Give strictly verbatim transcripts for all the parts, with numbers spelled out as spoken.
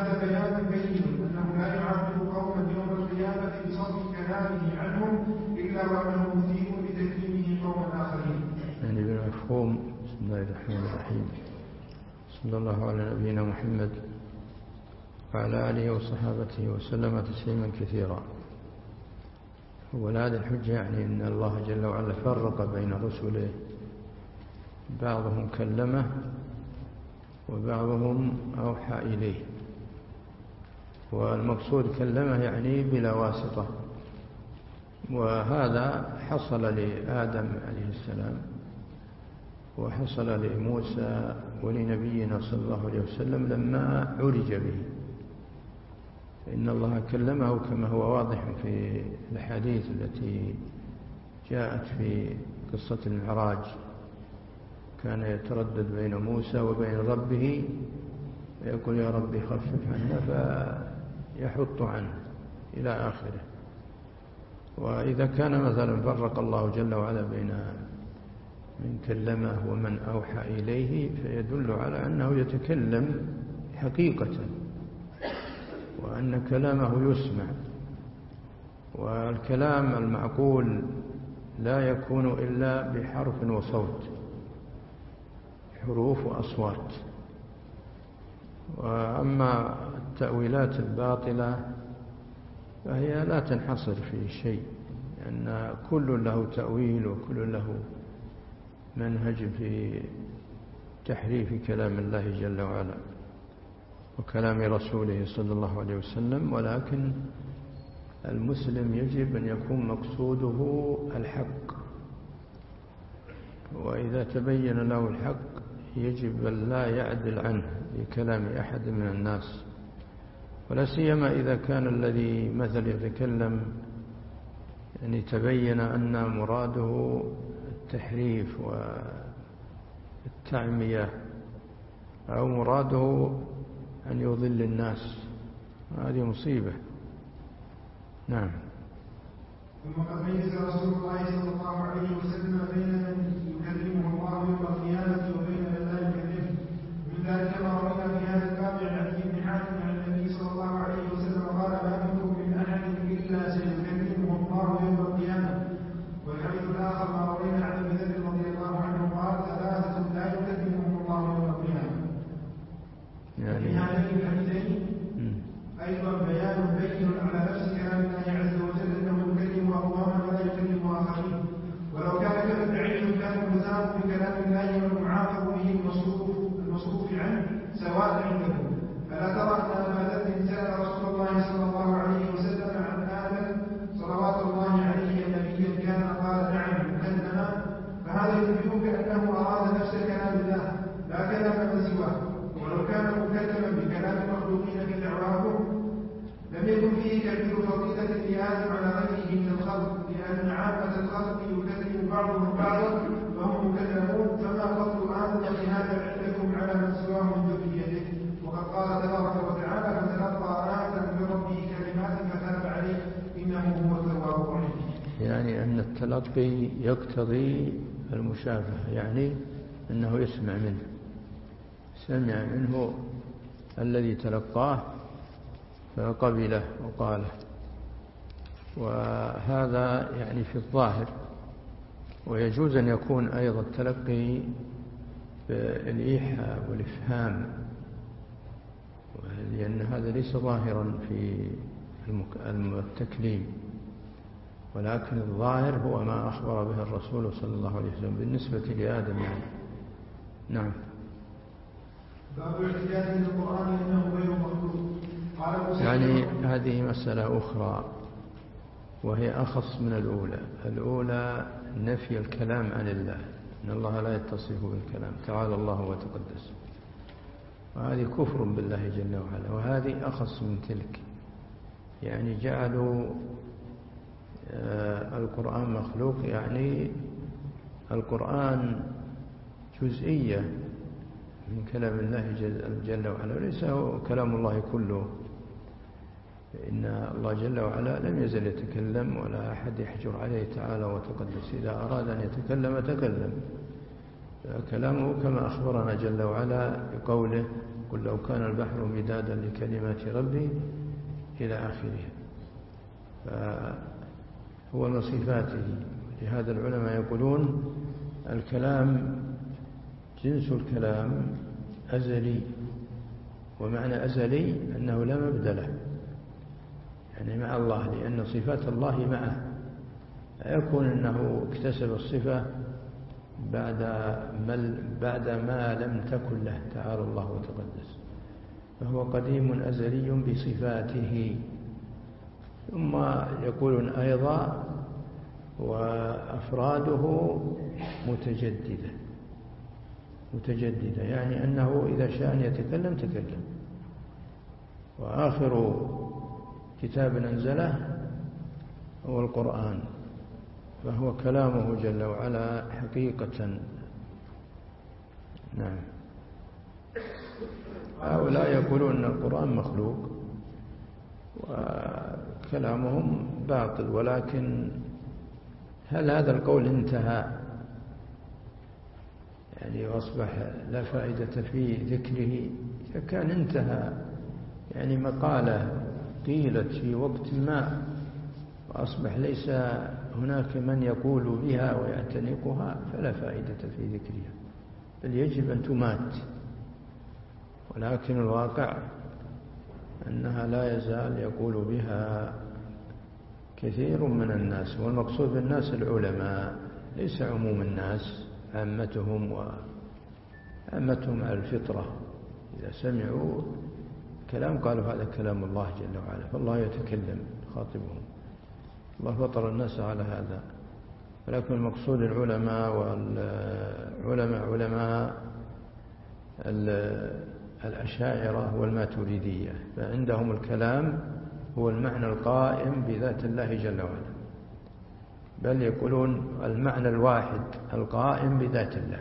هذا بيان بين أنه لا يعذب قوما يوم القيامة بصرف كلامه عنهم إلا وأنه مثيب بتكريمه قوما آخرين. يعني بالمفهوم. بسم الله الرحمن الرحيم. صلى الله على نبينا محمد وعلى آله وصحابته وسلم تسليما كثيرا. وهذه الحجة يعني أن الله جل وعلا فرق بين رسله، بعضهم كلمه وبعضهم أوحى إليه، والمقصود كلمه يعني بلا واسطة، وهذا حصل لآدم عليه السلام وحصل لموسى ولنبينا صلى الله عليه وسلم لما عرج به. إن الله كلمه كما هو واضح في الحديث التي جاءت في قصة المعراج، كان يتردد بين موسى وبين ربه ويقول يا ربي خفف عنا فيحط عنه إلى آخره. وإذا كان مثلا فرق الله جل وعلا بين من كلمه ومن أوحى إليه فيدل على أنه يتكلم حقيقة، وأن كلامه يسمع. والكلام المعقول لا يكون إلا بحرف وصوت، حروف وأصوات. وأما التأويلات الباطلة فهي لا تنحصر في شيء، لأن كل له تأويل وكل له منهج في تحريف كلام الله جل وعلا وكلام رسوله صلى الله عليه وسلم. ولكن المسلم يجب أن يكون مقصوده الحق، وإذا تبين له الحق يجب أن لا يعدل عنه بكلام أحد من الناس، ولا سيما إذا كان الذي مثل يتكلم يعني تبين أن مراده التحريف والتعمية أو مراده أن يضل الناس، هذه مصيبة. نعم. ثم قد ميز رسول الله صلى الله عليه وسلم بين من يكلمه الله يوم القيامة وبين من لا يكلمه. من ذلك ما روينا في هذا الباب عن عدي بن حاتم عن النبي صلى الله عليه وسلم قال ما منكم من أحد إلا سيكلمه الله يوم القيامة. والحديث الآخر ما روينا عن أبي ذر رضي الله عنه قال ثلاثة لا يكلمهم الله يوم القيامة. يعني في هذين الحديثين أيضا بيان بين على نفس كلام الله عز وجل أنه يكلم أقواما ولا يكلم آخرين، ولو كان كما ادعيتم كان المزام بكلام الله والمعاقب به المصروف المصروف عنه سواء عنده. فلا ترى أن أبا ذر سأل رسول الله صلى الله عليه وسلم عن آدم صلوات الله عليه نبيا كان قال نعم مكلما، فهذا يخبرك أنه أراد نفس كلام الله لا كلام من سواه. ولو كان مكلما بكلام المخلوقين كدعواهم لم يكن فيه كبير فضيلة لآدم على غيره من الخلق، لأن عامة الخلق يكلم بعضهم بعضا وهم مكلمون، فما فضل آدم في هذا عندكم على من سواه من ذريته. وقد قال تبارك وتعالى فتلقى آدم من ربه كلمات فتاب عليه إنه هو التواب الرحيم. يعني أن التلقي يقتضي المشافهة، يعني أنه يسمع منه، سمع منه الذي تلقاه فقبله وقاله. وهذا يعني في الظاهر، ويجوز أن يكون أيضا التلقي بالإيحاء والإفهام، لأن هذا ليس ظاهرا في التكليم، ولكن الظاهر هو ما أخبر به الرسول صلى الله عليه وسلم بالنسبة لآدم يعني. نعم. باب الاحتجاج بالقرآن إنه غير مخلوق. يعني هذه مسألة أخرى وهي أخص من الأولى. الأولى نفي الكلام عن الله، إن الله لا يتصف بالكلام تعالى الله وتقدس، وهذه كفر بالله جل وعلا. وهذه أخص من تلك، يعني جعلوا القرآن مخلوق، يعني القرآن جزئية من كلام الله جل وعلا، وليس هو كلام الله كله. إن الله جل وعلا لم يزل يتكلم ولا أحد يحجر عليه تعالى وتقدس، إذا أراد أن يتكلم تكلم، كلامه كما أخبرنا جل وعلا بقوله قل لو كان البحر مدادا لكلمات ربي إلى آخره. فهو من صفاته. لهذا العلماء يقولون الكلام جنس الكلام أزلي، ومعنى أزلي أنه لا مبدأ له، يعني مع الله، لأن صفات الله معه. يكون أنه اكتسب الصفة بعد ما, بعد ما لم تكن له، تعالى الله وتقدس، فهو قديم أزلي بصفاته. ثم يقولون أيضا وأفراده متجددة متجددة يعني أنه إذا شاء أن يتكلم تكلم. وآخر كتاب أنزله هو القرآن، فهو كلامه جل وعلا حقيقة. نعم. هؤلاء يقولون أن القرآن مخلوق وكلامهم باطل، ولكن هل هذا القول انتهى يعني وأصبح لا فائدة في ذكره؟ إذا كان انتهى يعني مقالة قيلت في وقت ما وأصبح ليس هناك من يقول بها ويعتنقها، فلا فائدة في ذكرها، بل يجب أن تمات. ولكن الواقع أنها لا يزال يقول بها كثير من الناس، والمقصود بالناس العلماء، ليس عموم الناس، عامتهم وعامتهم على الفطرة. إذا سمعوا كلام قالوا هذا كلام الله جل وعلا، فالله يتكلم خاطبهم، الله فطر الناس على هذا. ولكن المقصود العلماء، والعلماء علماء الأشاعرة والماتريدية، فعندهم الكلام هو المعنى القائم بذات الله جل وعلا، بل يقولون المعنى الواحد القائم بذات الله.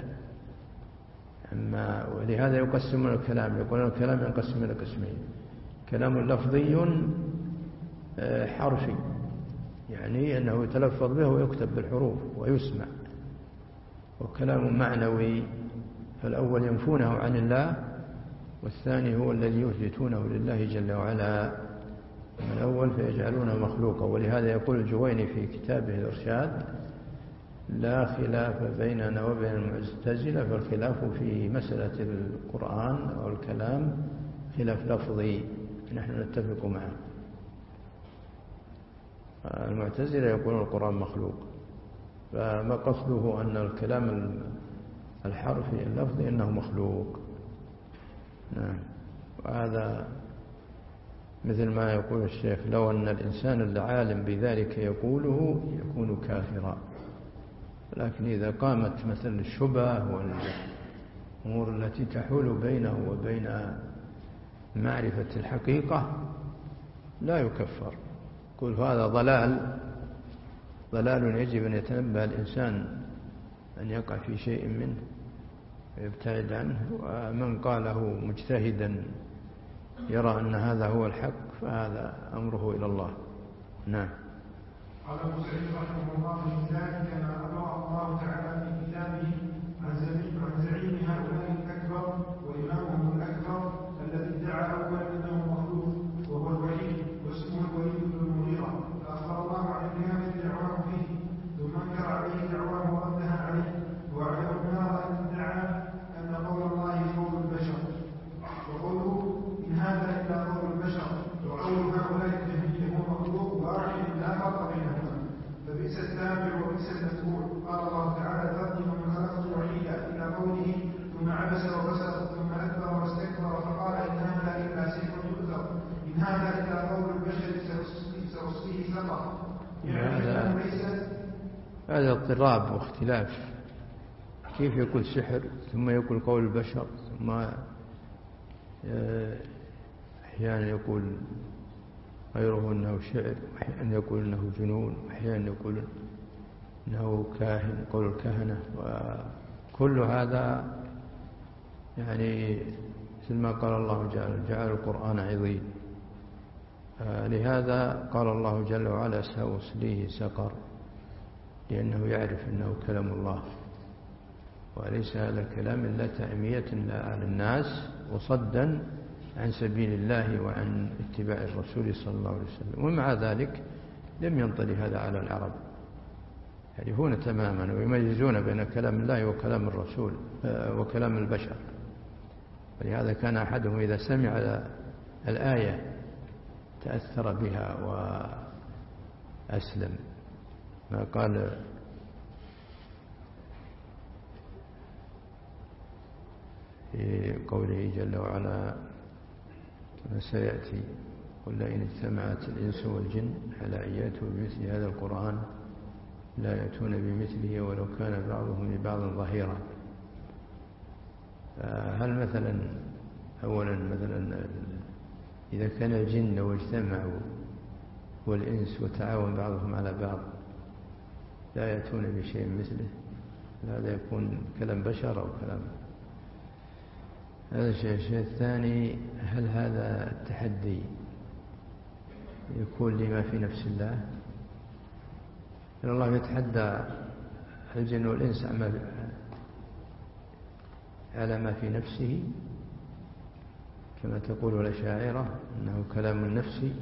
أما ولهذا يقسمون الكلام، يقولون الكلام ينقسم إلى قسمين: كلام لفظي حرفي، يعني أنه يتلفظ به ويكتب بالحروف ويسمع، وكلام معنوي، فالأول ينفونه عن الله، والثاني هو الذي يثبتونه لله جل وعلا. من الأول فيجعلونه مخلوقا. ولهذا يقول الجويني في كتابه الإرشاد: لا خلاف بيننا وبين المعتزلة، فالخلاف في مسألة القرآن أو الكلام خلاف لفظي، نحن نتفق معه. المعتزلة يقولون القرآن مخلوق، فما قصده أن الكلام الحرفي اللفظي أنه مخلوق. نعم. وهذا مثل ما يقول الشيخ: لو أن الإنسان العالم بذلك يقوله يكون كافرا. لكن إذا قامت مثل الشبهة والأمور التي تحول بينه وبين معرفة الحقيقة لا يكفر. يقول هذا ضلال ضلال يجب أن يتنبه الإنسان أن يقع في شيء منه ويبتعد عنه. ومن قاله مجتهدا يرى أن هذا هو الحق فهذا أمره إلى الله. نعم. قال أبو سعيد رحمه الله: من ذلك ما أمر الله تعالى في كتابه عن زعيم هؤلاء الأكبر وإمامهم الأكبر الذي ادعى أولا أنه مخلوق، وهو الوليد، واسمه الوليد بن المغيرة، فأخبر الله عن كامل دعواه فيه، ثم أنكر عليه دعواه وردها عليه، وعلى النار أن ادعى أن قول الله قول البشر، وقوله إن هذا إلا قول البشر، وقول هؤلاء الجهمية هو مخلوق واحد لا فرق بينهما، فبئس التابع وبئس المتبوع. قال الله تعالى: ذرني ومن خلقت وحيدا، إلى قوله ثم عبس وبسط ثم أدبر واستكبر فقال إن هذا إلا سحر يؤثر، إن هذا إلا قول البشر سأصليه سقر. يعني ليست هذا اضطراب واختلاف. كيف يقول سحر ثم يقول قول البشر، ثم أحيانا يقول غيره أنه شعر، وأحيانا يقول أنه جنون، وأحيانا يقول أنه كاهن، قول الكهنة. وكل هذا يعني مثل ما قال الله جل جعل القرآن عظيم. لهذا قال الله جل وعلا: سأصليه سقر، لأنه يعرف أنه كلام الله. وليس هذا الكلام إلا تعمية للناس وصدا عن سبيل الله وعن اتباع الرسول صلى الله عليه وسلم. ومع ذلك لم ينطلي هذا على العرب، يعرفون تماما ويميزون بين كلام الله وكلام الرسول وكلام البشر. ولهذا كان أحدهم إذا سمع الآية تأثر بها وأسلم، ما قال في قوله جل وعلا كما سيأتي: قل لئن اجتمعت الإنس والجن على أن يأتوا بمثل هذا القرآن لا يأتون بمثله ولو كان بعضهم لبعض ظهيرا. هل مثلا أولا مثلا إذا كان الجن واجتمعوا والإنس وتعاون بعضهم على بعض لا يأتون بشيء مثله، هذا يكون كلام بشر أو كلام. هذا الشيء. الشيء الثاني: هل هذا التحدي يكون لما في نفس الله؟ إن الله يتحدى الجن والإنس على ما في نفسه كما تقول الأشاعرة أنه كلام نفسي.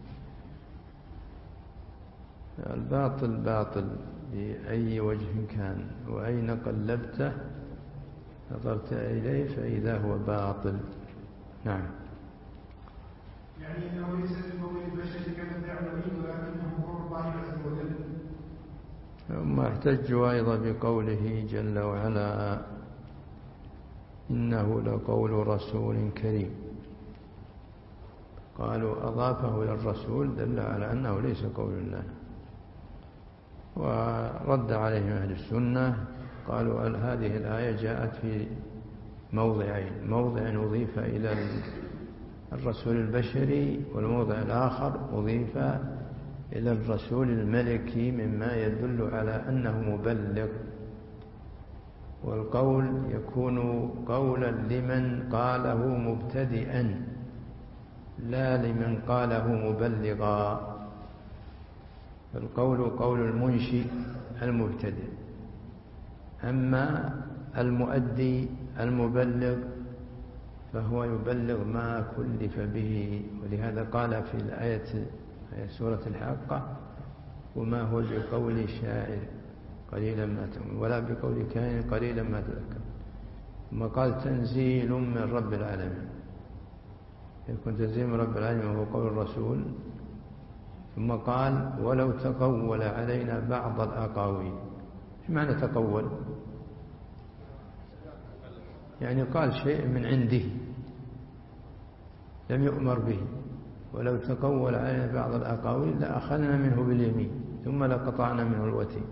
الباطل باطل بأي وجه كان، وأين قلبته نظرت إليه فإذا هو باطل. نعم. يعني أنه ليس بقول البشر كما تعلمين ولكنه قول الله عز وجل. ثم احتجوا أيضا بقوله جل وعلا: إنه لقول رسول كريم. قالوا أضافه إلى الرسول دل على أنه ليس قول الله. ورد عليهم أهل السنة قالوا هذه الآية جاءت في موضعين: موضع أضيف إلى الرسول البشري، والموضع الآخر أضيف إلى الرسول الملكي، مما يدل على أنه مبلغ. والقول يكون قولا لمن قاله مبتدئا لا لمن قاله مبلغا. القول قول المنشئ المبتدئ، أما المؤدي المبلغ فهو يبلغ ما كلف به. ولهذا قال في الآية سورة الحاقة: وما هو بقول شاعر قليلا ما تؤمنون ولا بقول كاهن قليلا ما تذكرون. ثم قال: تنزيل من رب العالمين. يكون تنزيل من رب العالمين وهو قول الرسول. ثم قال: ولو تقول علينا بعض الأقاويل. ايش معنى تقول؟ يعني قال شيء من عنده لم يؤمر به. ولو تقول علينا بعض الأقاويل لأخذنا منه باليمين ثم لقطعنا منه الوتين.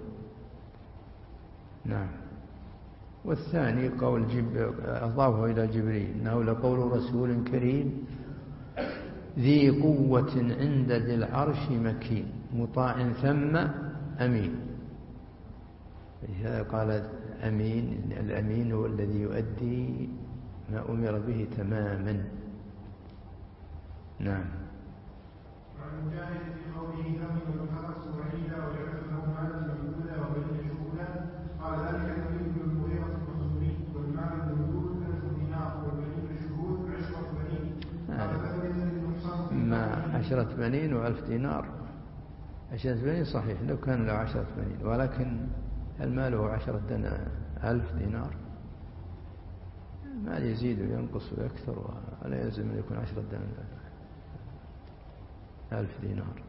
نعم. والثاني قول جب... أضافه إلى جبريل: إنه لقول رسول كريم ذي قوة عند ذي العرش مكين مطاع ثم أمين. لهذا قال أمين. الأمين هو الذي يؤدي ما أمر به تماما. نعم. وعن مجاهد في قوله ثمن وخلص وحيدا وجعلت له مالا ممدودا وبنين شهودا قال: ذلك نبي بن المغيرة المخزومي والمال الممدود ألف دينار والبنين شهود عشرة بنين. قال: فلم يزل النقصان ما عشرة بنين وألف دينار. عشرة بنين صحيح لو كان له عشرة بنين، ولكن المال هو عشرة دنا ألف دينار. المال يزيد وينقص ويكثر ولا يلزم أن يكون عشرة دنا ألف دينار.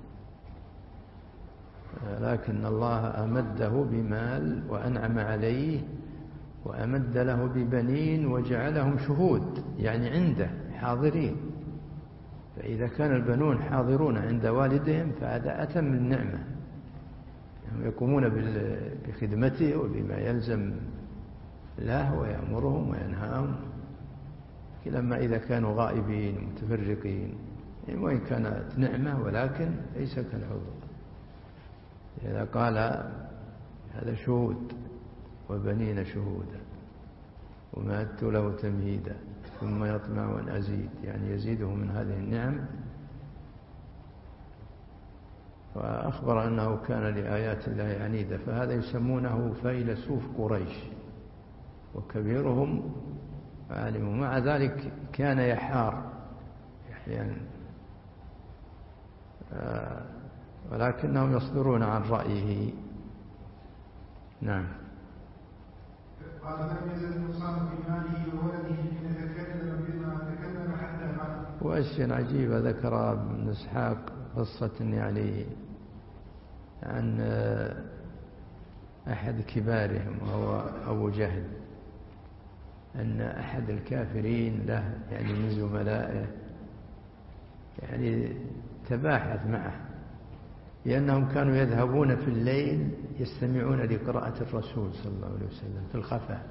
لكن الله أمده بمال وأنعم عليه وأمد له ببنين وجعلهم شهود، يعني عنده حاضرين. فإذا كان البنون حاضرون عند والدهم فهذا أتم النعمة، هم يقومون بخدمته وبما يلزم له ويأمرهم وينهاهم، لما إذا كانوا غائبين متفرقين، وإن كانت نعمة ولكن ليس كالعذر. إذا قال هذا شهود وبنين شهودا ومهدت له تمهيدا ثم يطمع أن أزيد، يعني يزيده من هذه النعم. وأخبر أنه كان لآيات الله عنيدة، فهذا يسمونه فيلسوف قريش، وكبيرهم عالم، ومع ذلك كان يحار أحيانا، ولكنهم يصدرون عن رأيه. نعم. قال لم يزل النقصان في ماله وولده حين تكلم بما تكلم حتى مات. وأشياء عجيبة ذكر ابن إسحاق قصة يعني عن أحد كبارهم وهو أبو جهل، أن أحد الكافرين له يعني من زملائه يعني تباحث معه، لأنهم كانوا يذهبون في الليل يستمعون لقراءة الرسول صلى الله عليه وسلم في الخفاء،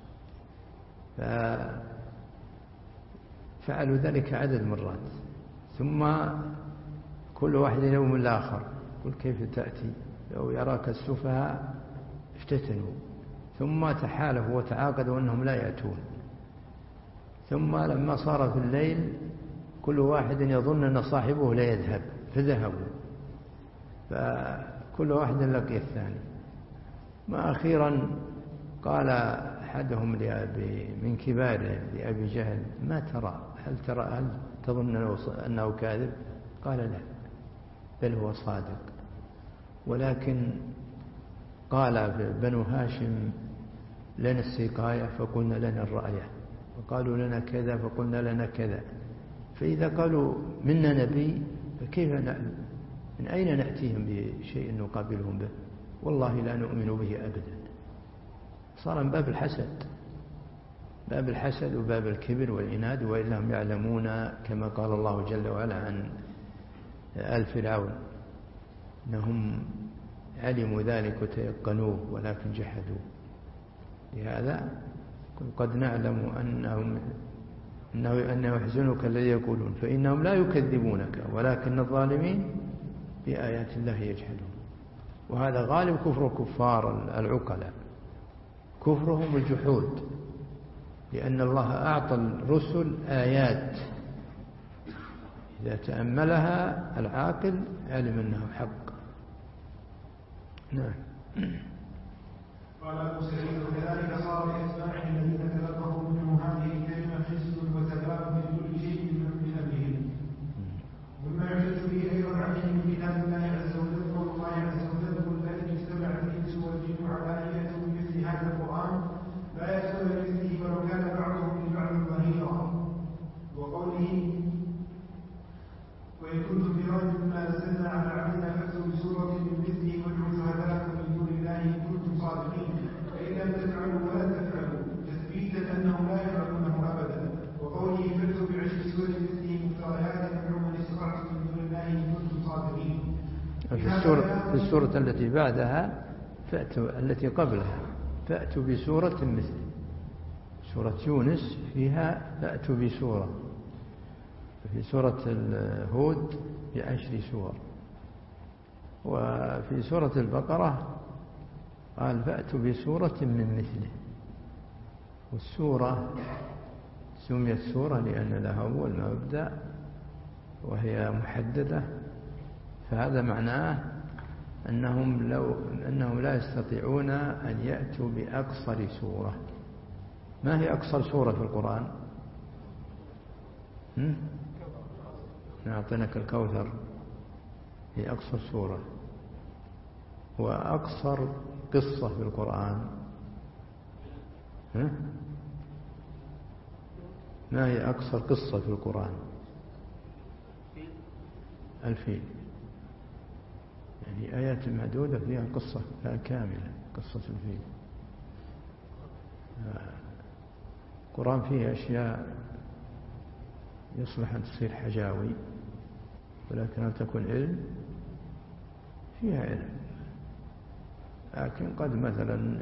ففعلوا ذلك عدد مرات، ثم كل واحد يوم الآخر يقول كيف تأتي، لو يراك السفهاء افتتنوا، ثم تحالفوا وتعاقدوا أنهم لا يأتون، ثم لما صار في الليل كل واحد يظن أن صاحبه لا يذهب فذهبوا، فكل واحد لقي الثاني. ما أخيرا قال أحدهم لأبي من كباره لأبي جهل ما ترى، هل ترى هل تظن أنه كاذب؟ قال لا، بل هو صادق، ولكن قال بنو هاشم لنا السقاية فقلنا لنا الرأية، وقالوا لنا كذا فقلنا لنا كذا، فإذا قالوا منا نبي فكيف نعلم؟ من أين نأتيهم بشيء نقابلهم به؟ والله لا نؤمن به أبدا. صار من باب الحسد، باب الحسد وباب الكبر والعناد، وإلا هم يعلمون كما قال الله جل وعلا عن آل فرعون أنهم علموا ذلك وتيقنوه ولكن جحدوا. لهذا قد نعلم أنهم أنه, أنه يحزنك الذي يقولون فإنهم لا يكذبونك ولكن الظالمين بآيات الله يجحدون. وهذا غالب كفر كفار العقلاء، كفرهم الجحود، لأن الله أعطى الرسل آيات إذا تأملها العاقل علم أنه حق. نعم. قال أبو سعيد وكذلك صار لأتباعه الذين تلقوا منه هذه الكلمة حزن وتباب من كل شيء من أمرهم. ومما يحدث به أيضا عليه من كتاب الله عز وجل قول الله عز وجل قل لئن اجتمعت الإنس والجن على أن يأتوا بمثل هذا القرآن لا يأتون بمثله ولو كان بعضهم لبعض ظهيرا. وقوله وإن كنتم في ريب مما نزلنا على عبدنا فأتوا بسورة من مثله وادعوا شهداءكم من دون الله إن كنتم صادقين فإن لم تفعلوا ولن تفعلوا تثبيتا أنهم لا يفعلونه أبدا. وقوله فأتوا بعشر سور مثله مفتريات فادعوا من استطعتم من دون الله إن كنتم صادقين. في السورة, في السورة التي بعدها فأتوا التي قبلها فأتوا بسورة مثله، سورة يونس فيها فأتوا بسورة، في سورة هود بعشر سور، وفي سورة البقرة قال فأتوا بسورة من مثله. والسورة سميت سورة لأن لها أول مبدأ وهي محددة، فهذا معناه أنهم, لو أنهم لا يستطيعون أن يأتوا بأقصر سورة. ما هي أقصر سورة في القرآن؟ نعطيناك الكوثر، هي أقصر سورة. وأقصر قصة في القرآن ها؟ ما هي أقصر قصة في القرآن؟ الفيل، يعني آيات معدودة فيها قصة كاملة، قصة الفيل. القرآن فيه أشياء يصلح أن تصير حجاوي، ولكن أن تكون علم فيها علم، لكن قد مثلا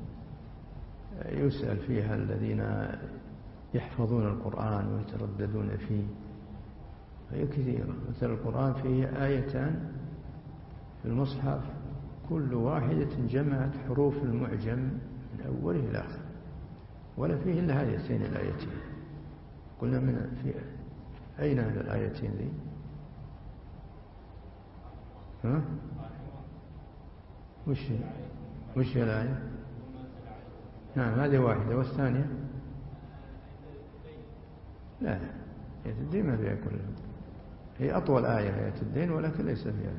يسأل فيها الذين يحفظون القرآن ويترددون فيه، فهي كثيرة. مثل القرآن فيه آيتان في المصحف كل واحدة جمعت حروف المعجم من أوله إلى آخره، ولا فيه إلا هاتين الآيتين. قلنا من في أين هذه الآيتين ذي؟ ها؟ وش وش الآية؟ نعم هذه واحدة. والثانية لا، آية الدين ما فيها كلها، هي أطول آية آية الدين ولكن ليس فيها.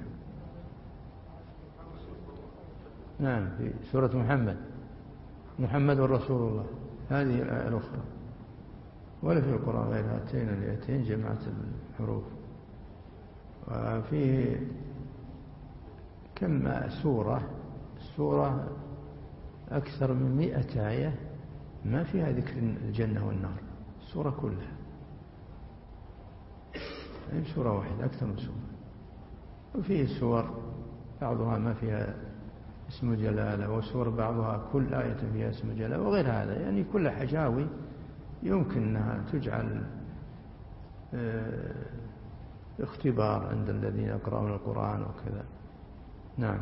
نعم في سورة محمد، محمد رسول الله، هذه الآية الأخرى. ولا في القرآن غير هاتين الآيتين جمعت الحروف. وفيه كم سورة، السورة أكثر من مئة آية ما فيها ذكر الجنة والنار، السورة كلها، يعني سورة واحدة أكثر من سورة. وفيه سور بعضها ما فيها اسم جلالة، وسور بعضها كل آية فيها اسم جلالة وغير هذا، يعني كل حجاوي يمكن أنها تجعل اختبار عند الذين يقرؤون القرآن وكذا. نعم.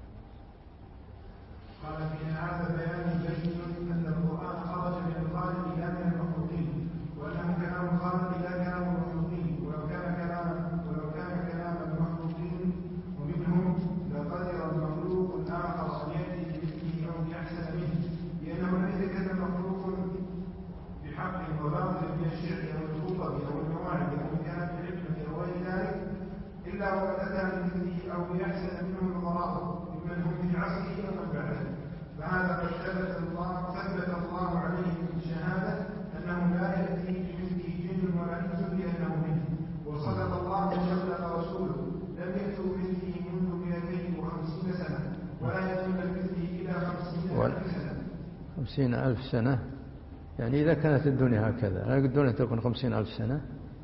قال في هذا بيان بين أن القرآن خرج من الخالق إلى من المخلوقين، وأنه كلام الخالق إلى كلام المخلوقين، ولو كان كلام ولو كان كلام المخلوقين ومنهم لقدر المخلوق الآخر أن يأتي بمثله أو بأحسن منه، لأنه لم يتكلم مخلوق بحق وباطل من الشعر أو الخطب أو المواعظ أو كلام الحكمة أو غير ذلك، إلا وقد أتى بمثله أو بأحسن منه الغرائب ممن هم في عصره أو من بعده. فهذا قد ثبت الله ثبت الله عليه بالشهادة أنه لا يأتي بمثله جن ولا إنس لأنه منه، وصدق الله وصدق رسوله لم يأتوا بمثله منذ مئتين وخمسين سنة ولا يأتون بمثله إلى خمسين ألف سنة. خمسين ألف سنة يعني إذا كانت الدنيا هكذا، لا الدنيا تكون خمسين ألف سنة،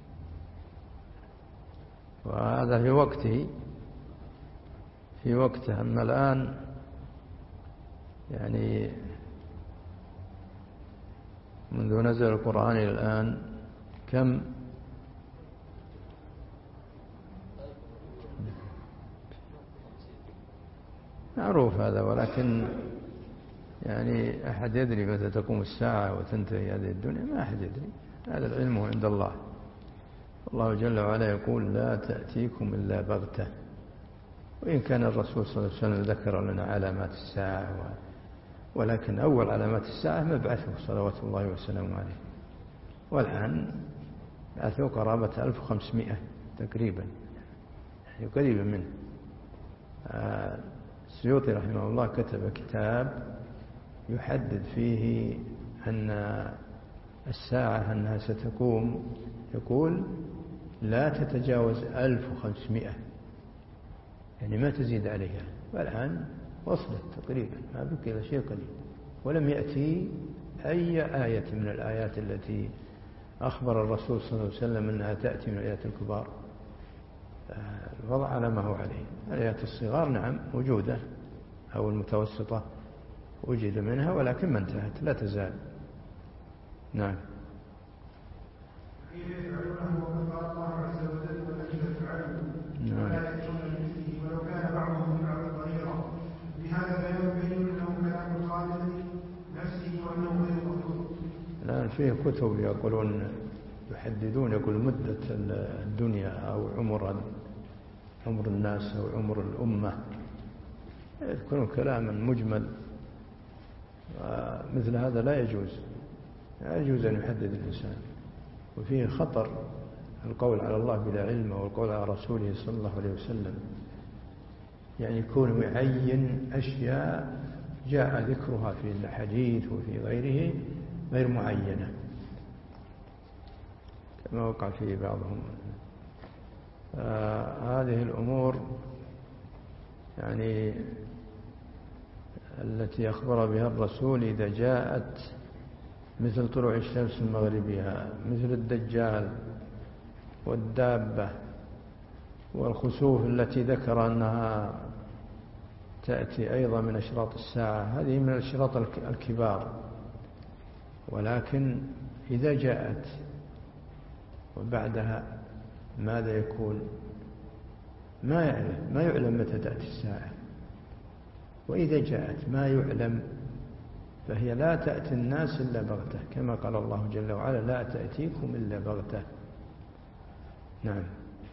وهذا في وقته في وقته. أما الآن يعني منذ نزل القرآن إلى الآن كم معروف هذا، ولكن يعني أحد يدري متى تقوم الساعة وتنتهي هذه الدنيا؟ ما أحد يدري، هذا العلم عند الله. الله جل وعلا يقول لا تأتيكم إلا بغتة. وإن كان الرسول صلى الله عليه وسلم ذكر لنا علامات الساعة، ولكن أول علامات الساعة مبعثه صلوات الله وسلامه عليه، والآن بعثه قرابة ألف وخمسمائة تقريبا، يعني قريبا منه. السيوطي رحمه الله كتب كتاب يحدد فيه أن الساعة أنها ستقوم، يقول لا تتجاوز ألف وخمسمائة، يعني ما تزيد عليها، والآن وصلت تقريبا، ما بقي إلا شيء قليل، ولم يأتي أي آية من الآيات التي أخبر الرسول صلى الله عليه وسلم أنها تأتي من الآيات الكبار. الوضع على ما هو عليه. الآيات الصغار نعم موجودة، أو المتوسطة وجد منها، ولكن ما انتهت، لا تزال. نعم. نعم. ولو كان بعضهم من بعض ظهيرا. بهذا بيان بين أنه كلام الخالق نفسه وأنه غير مخلوق. الآن فيه كتب يقولون يحددون، يقول مدة الدنيا أو عمر عمر الناس أو عمر الأمة، يكون كلاما مجمل، مثل هذا لا يجوز لا يجوز أن يحدد الإنسان، وفيه خطر القول على الله بلا علم والقول على رسوله صلى الله عليه وسلم، يعني يكون يعين أشياء جاء ذكرها في الحديث وفي غيره غير معينة كما وقع فيه بعضهم. آه هذه الأمور يعني التي أخبر بها الرسول إذا جاءت مثل طلوع الشمس من مغربها، مثل الدجال والدابة والخسوف التي ذكر أنها تأتي أيضا من أشراط الساعة، هذه من الأشراط الكبار، ولكن إذا جاءت وبعدها ماذا يكون؟ ما يعلم ما يعلم متى تأتي الساعة، وإذا جاءت ما يعلم فهي لا تأتي الناس إلا بغتة، كما قال الله جل وعلا لا تأتيكم إلا بغتة. نعم.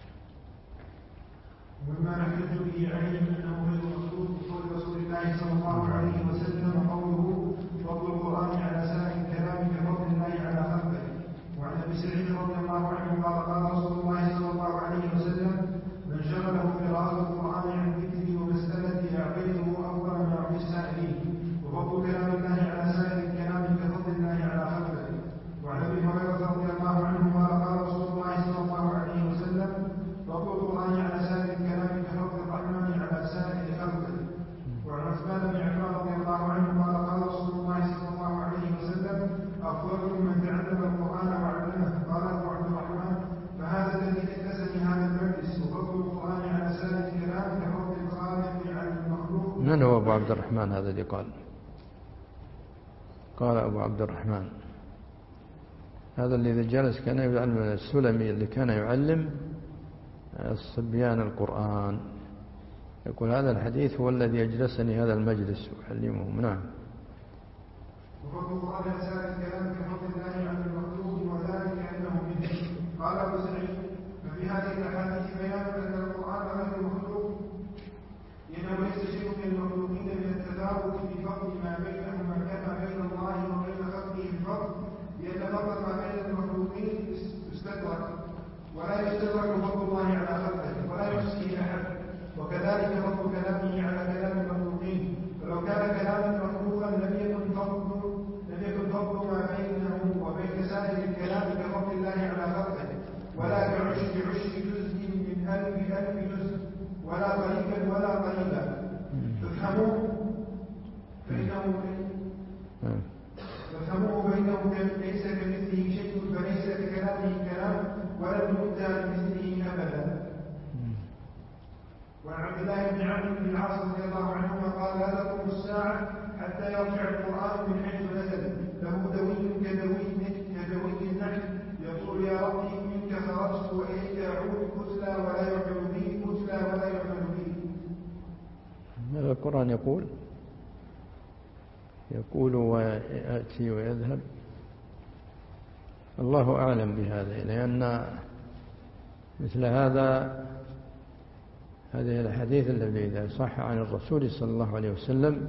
وما نحتج به عليه أنه غير مخلوق قول رسول الله صلى الله عليه وسلم قوله فضل القرآن على سائر الكلام كفضل الله على خلقه. وعن أبي سعيد رضي الله عنه قال قال رسول الله صلى الله عليه وسلم من شغله قراءة القرآن عن ذكري ومسألتي أعطيته أفضل من أعطي السائلين. وفضل كلام الله على سائر الكلام كفضل الله على خلقه. وعن أبي هريرة رضي الله عنه قال قال رسول الله صلى الله عليه وسلم فضل القرآن على سائر الكلام كفضل الرحمن على سائر خلقه. وعن عثمان بن عفان رضي الله عنه قال قال رسول الله صلى الله عليه وسلم أفضلكم من تعلم القرآن وعلمه. قال أبو عبد الرحمن فهذا الذي كسني هذا المجلس. وفضل القرآن على سائر الكلام كفضل الخالق على المخلوق. من هو أبو عبد الرحمن هذا اللي قال؟ قال أبو عبد الرحمن هذا الذي جلس كان يعلم السلمي اللي كان يعلم الصبيان القرآن. يقول هذا الحديث هو الذي أجلسني هذا المجلس أعلمهم. نعم. وفضل القرآن على سائر الكلام كفضل الله على المخلوق وذلك أنه منه. قال أبو سعيد ففي هذه الأحاديث بيان أن القرآن غير مخلوق لأنه ليس شيء من المخلوقين من التفاوت في فضل ما بينهما كما بين الله وبين خلقه الفضل، لأن فضل ما بين المخلوقين يستدرك ولا يستدرك فضل الله على خلقه ولا يحصيه أحد. وكذلك فضل كلامه على كلام المخلوقين. فلو كان كلاما مخلوقا لم يكن فضل لم يكن فضل ما بينه وبين سائر الكلام كفضل الله على خلقه، ولا بعشر بعشر جزء من ألف ألف جزء، ولا قريبا ولا قريبا. فافهموه فإنه فافهموه فإنه ليس كمثله شيء فليس ككلامه كلام ولم يؤتى لمثله أبدا. وعن عبد الله بن عمرو بن العاص رضي الله عنهما قال لا تقوم الساعة حتى يرجع القرآن من حيث نزل له دوي كدوي كدوي النحل يقول يا ربي منك خرجت وإليك أعود كتلى ولا يعمل بي كتلى ولا يعمل بي. هذا القرآن يقول يقول ويأتي ويذهب. الله أعلم بهذا، لأن مثل هذا هذه الحديث الذي إذا صح عن الرسول صلى الله عليه وسلم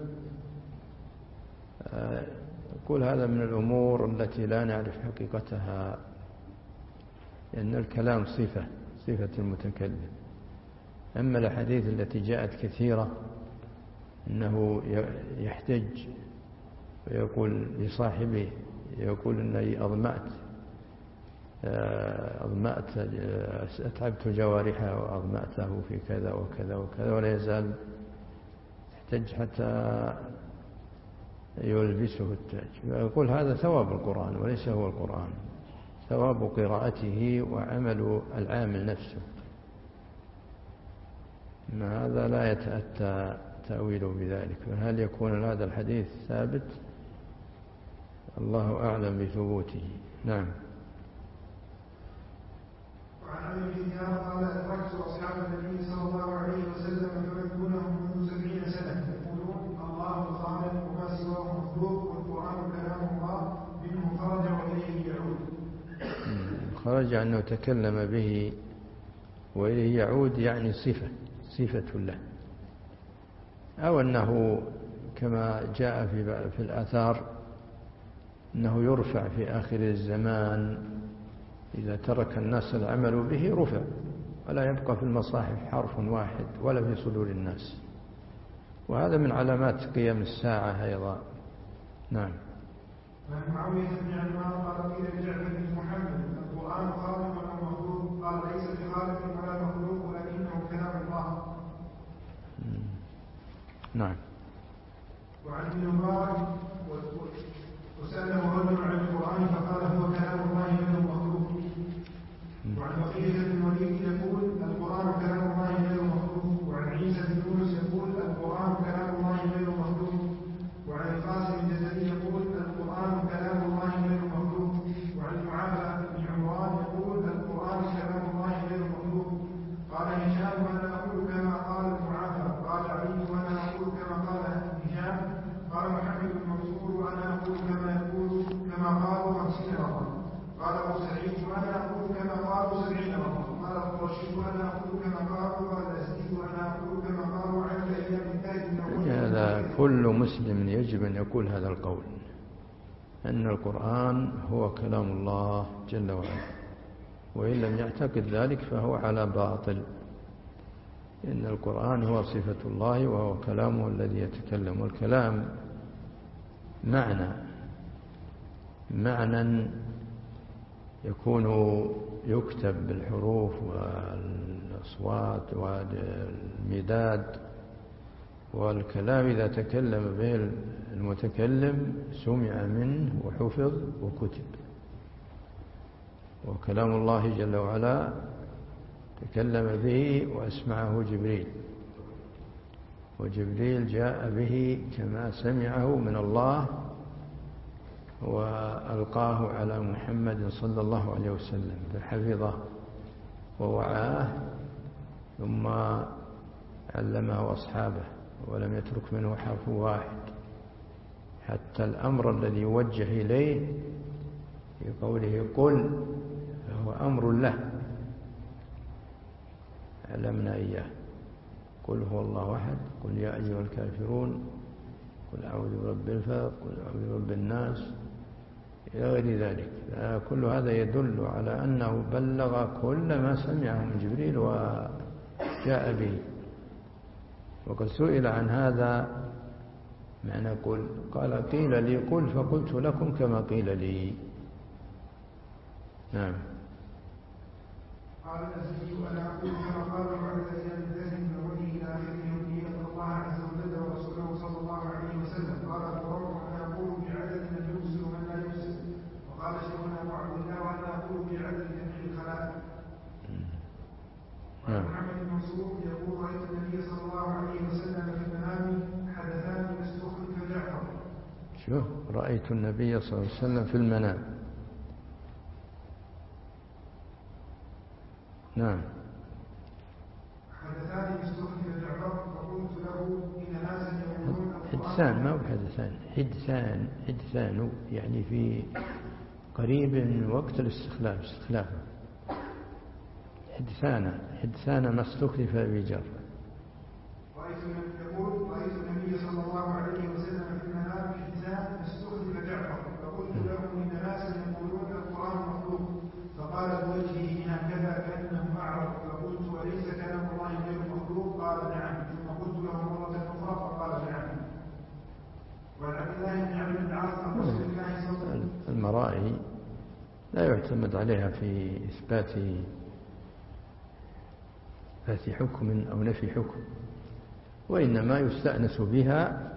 يقول هذا من الأمور التي لا نعرف حقيقتها، لأن الكلام صفة صفة المتكلم. أما الحديث التي جاءت كثيرة أنه يحتج ويقول لصاحبه يقول أني أظمأت أظمأت أتعبت جوارحه وأظمأته في كذا وكذا وكذا، ولا يزال يحتج حتى يلبسه التاج. يقول هذا ثواب القرآن وليس هو القرآن، ثواب قراءته وعمل العامل نفسه. إن هذا لا يتأتى تأويله بذلك. فهل يكون هذا الحديث ثابت؟ الله أعلم بثبوته. نعم. وعن أبي دينار قال أدركت أصحاب النبي صلى الله عليه وسلم يمدونهم منذ سبعين سنة يقولون الله الخالق وما سواه مخلوق والقرآن كلام الله منه خرج وإليه يعود. خرج أنه تكلم به وإليه يعود، يعني صفة صفة له، أو أنه كما جاء في في الآثار أنه يرفع في آخر الزمان إذا ترك الناس العمل به رفع، ولا يبقى في المصاحف حرف واحد ولا في صدور الناس. وهذا من علامات قيام الساعة أيضا. نعم. وعن معاوية بن عمار قال قيل لجعفر بن محمد القرآن خالق أو مخلوق؟ قال ليس بخالق ولا مخلوق ولكنه كلام الله. نعم. وعن ابن مبارك وسأله رجل عن القرآن فقال هو كلام الله غير مخلوق. وعن بقية بن الوليد يقول القرآن كلام الله غير مخلوق. وعن عيسى بن يونس يقول القرآن كلام الله غير مخلوق. وعن القاسم الجزري يقول القرآن كلام الله غير مخلوق. وعن معاذ بن عمران يقول القرآن كلام الله غير مخلوق. قال هشام وانا اقول كما قال معاذ. قال علي وانا اقول كما قال هشام. قال محمد بن منصور وانا اقول كما يقول كما قالوا خمسين مرة. قال ابو سعيد وانا اقول كما قالوا سبعين مرة. قال ابو رشيد وانا اقول كما قالوا. قال الازدي وانا اقول كما قالوا عن الايام الثالث. هذا كل مسلم يجب أن يقول هذا القول، أن القرآن هو كلام الله جل وعلا، وإن لم يعتقد ذلك فهو على باطل. إن القرآن هو صفة الله وهو كلامه الذي يتكلم، والكلام معنى معنى يكون يكتب بالحروف والأصوات والمداد، والكلام إذا تكلم به المتكلم سمع منه وحفظ وكتب. وكلام الله جل وعلا تكلم به وأسمعه جبريل، وجبريل جاء به كما سمعه من الله وألقاه على محمد صلى الله عليه وسلم فحفظه ووعاه، ثم علمه أصحابه ولم يترك منه حرف واحد، حتى الأمر الذي يوجه إليه في قوله قل فهو أمر له، علمنا إياه. قل هو الله أحد، قل يا أيها الكافرون، قل أعوذ برب الفلق، قل أعوذ برب الناس، إلى غير ذلك. كل هذا يدل على أنه بلغ كل ما سمعه من جبريل وجاء به. وقد سئل عن هذا معنى قل، قال قيل لي قل فقلت لكم كما قيل لي. نعم. قال الأزدي أنا أقول كما قال بعد الأيام الذين من وجهه إلى آخره يهدي أن الله عز وجل ورسوله صلى الله عليه وسلم. قال أبو روح أنا أقول بعدد من يبصر من لا يبصر. وقال شيخنا أبو عبد الله وأنا أقول بعدد جميع الخلائق. وعن محمد بن منصور يقول رأيت النبي صلى الله عليه وسلم في المنام حدثان مستخلف جعفر. شو رأيت النبي صلى الله عليه وسلم في المنام؟ نعم. حدثان مستخلف جعفر فقلت له إن ناسا يقولون حدثان، ما هو حدثان، حدثان حدثان يعني في قريب من وقت الاستخلاف استخلافه. حدثان حدثان ما استخلف بجعفر. رأيت يقول رأيت النبي صلى الله عليه وسلم في المنام حدثان استخلف جعفر فقلت له إن ناسا يقولون القرآن مخلوق، فقال بوجهه هكذا كأنه أعرض، فقلت وليس كلام الله غير مخلوق؟ قال نعم. ثم قلت له مرة أخرى فقال نعم. وعن عبد الله بن عمرو بن العاص عن رسول الله صلى الله عليه وسلم. المرائي لا يعتمد عليها في إثبات إثبات حكم أو نفي حكم، وإنما يستأنس بها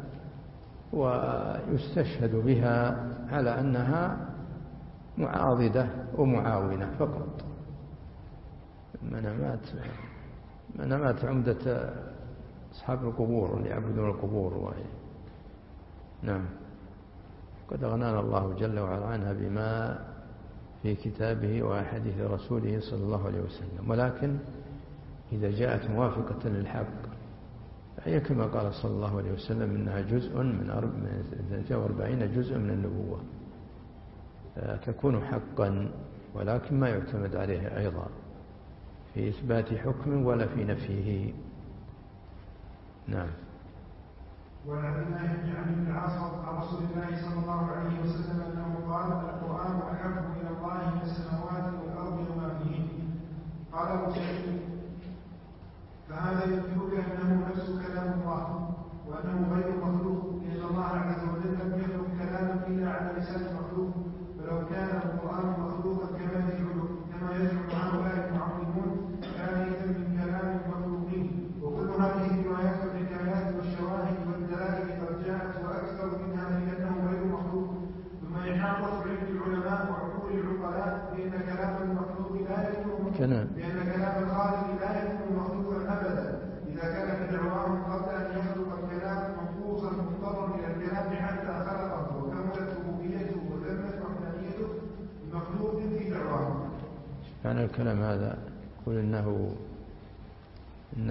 ويستشهد بها على أنها معاضدة ومعاونة فقط. منامات منامات عمدة أصحاب القبور اللي يعبدون القبور وهي. نعم. قد أغنانا الله جل وعلا عنها بما في كتابه وأحاديث رسوله صلى الله عليه وسلم، ولكن إذا جاءت موافقة للحق فهي كما قال صلى الله عليه وسلم إنها جزء من اثنتين وأربعين جزء من النبوة، تكون حقا، ولكن ما يعتمد عليها أيضا في إثبات حكم ولا في نفيه. نعم. وعن عبد الله بن عمرو بن العاص عن رسول الله صلى الله عليه وسلم أنه قال القرآن أحب إلى الله من السماوات والأرض وما فيهن. قال أبو سعيد فهذا يذكرك أنه نفس كلام الله وأنه غير مخلوق، لأن الله عز وجل لم يخلق كلاما إلا على لسان مخلوق، فلو كان القرآن مخلوقا كما يزعم كما يزعم هؤلاء المعظمون كان إذا من كلام المخلوقين. وكل هذه الروايات والحكايات والشواهد والدلائل قد جاءت وأكثر منها لأنه غير مخلوق. ثم يحاط علم العلماء وعقول العقلاء بأن كلام المخلوق لا يكون بأن كلام الخالق لا يكون مخلوقا أبدا، إذا كان في دعواهم قبل أن يخلق الكلام منقوصا مضطرا إلى الكلام حتى خلقه وكملت ربوبيته وتمت وحدانيته بمخلوق في دعواهم. معنى الكلام هذا يقول إنه إن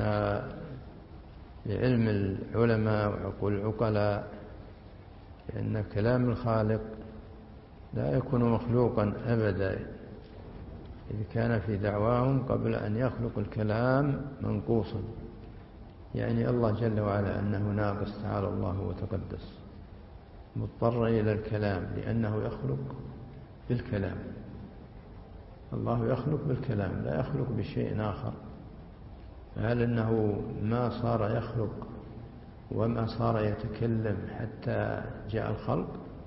لعلم العلماء وعقول العقلاء لأن كلام الخالق لا يكون مخلوقا أبدا، إذ كان في دعواهم قبل أن يخلق الكلام منقوصا، يعني الله جل وعلا أنه ناقص تعالى الله وتقدس، مضطر إلى الكلام لأنه يخلق بالكلام. الله يخلق بالكلام، لا يخلق بشيء آخر. هل أنه ما صار يخلق وما صار يتكلم حتى جاء الخلق؟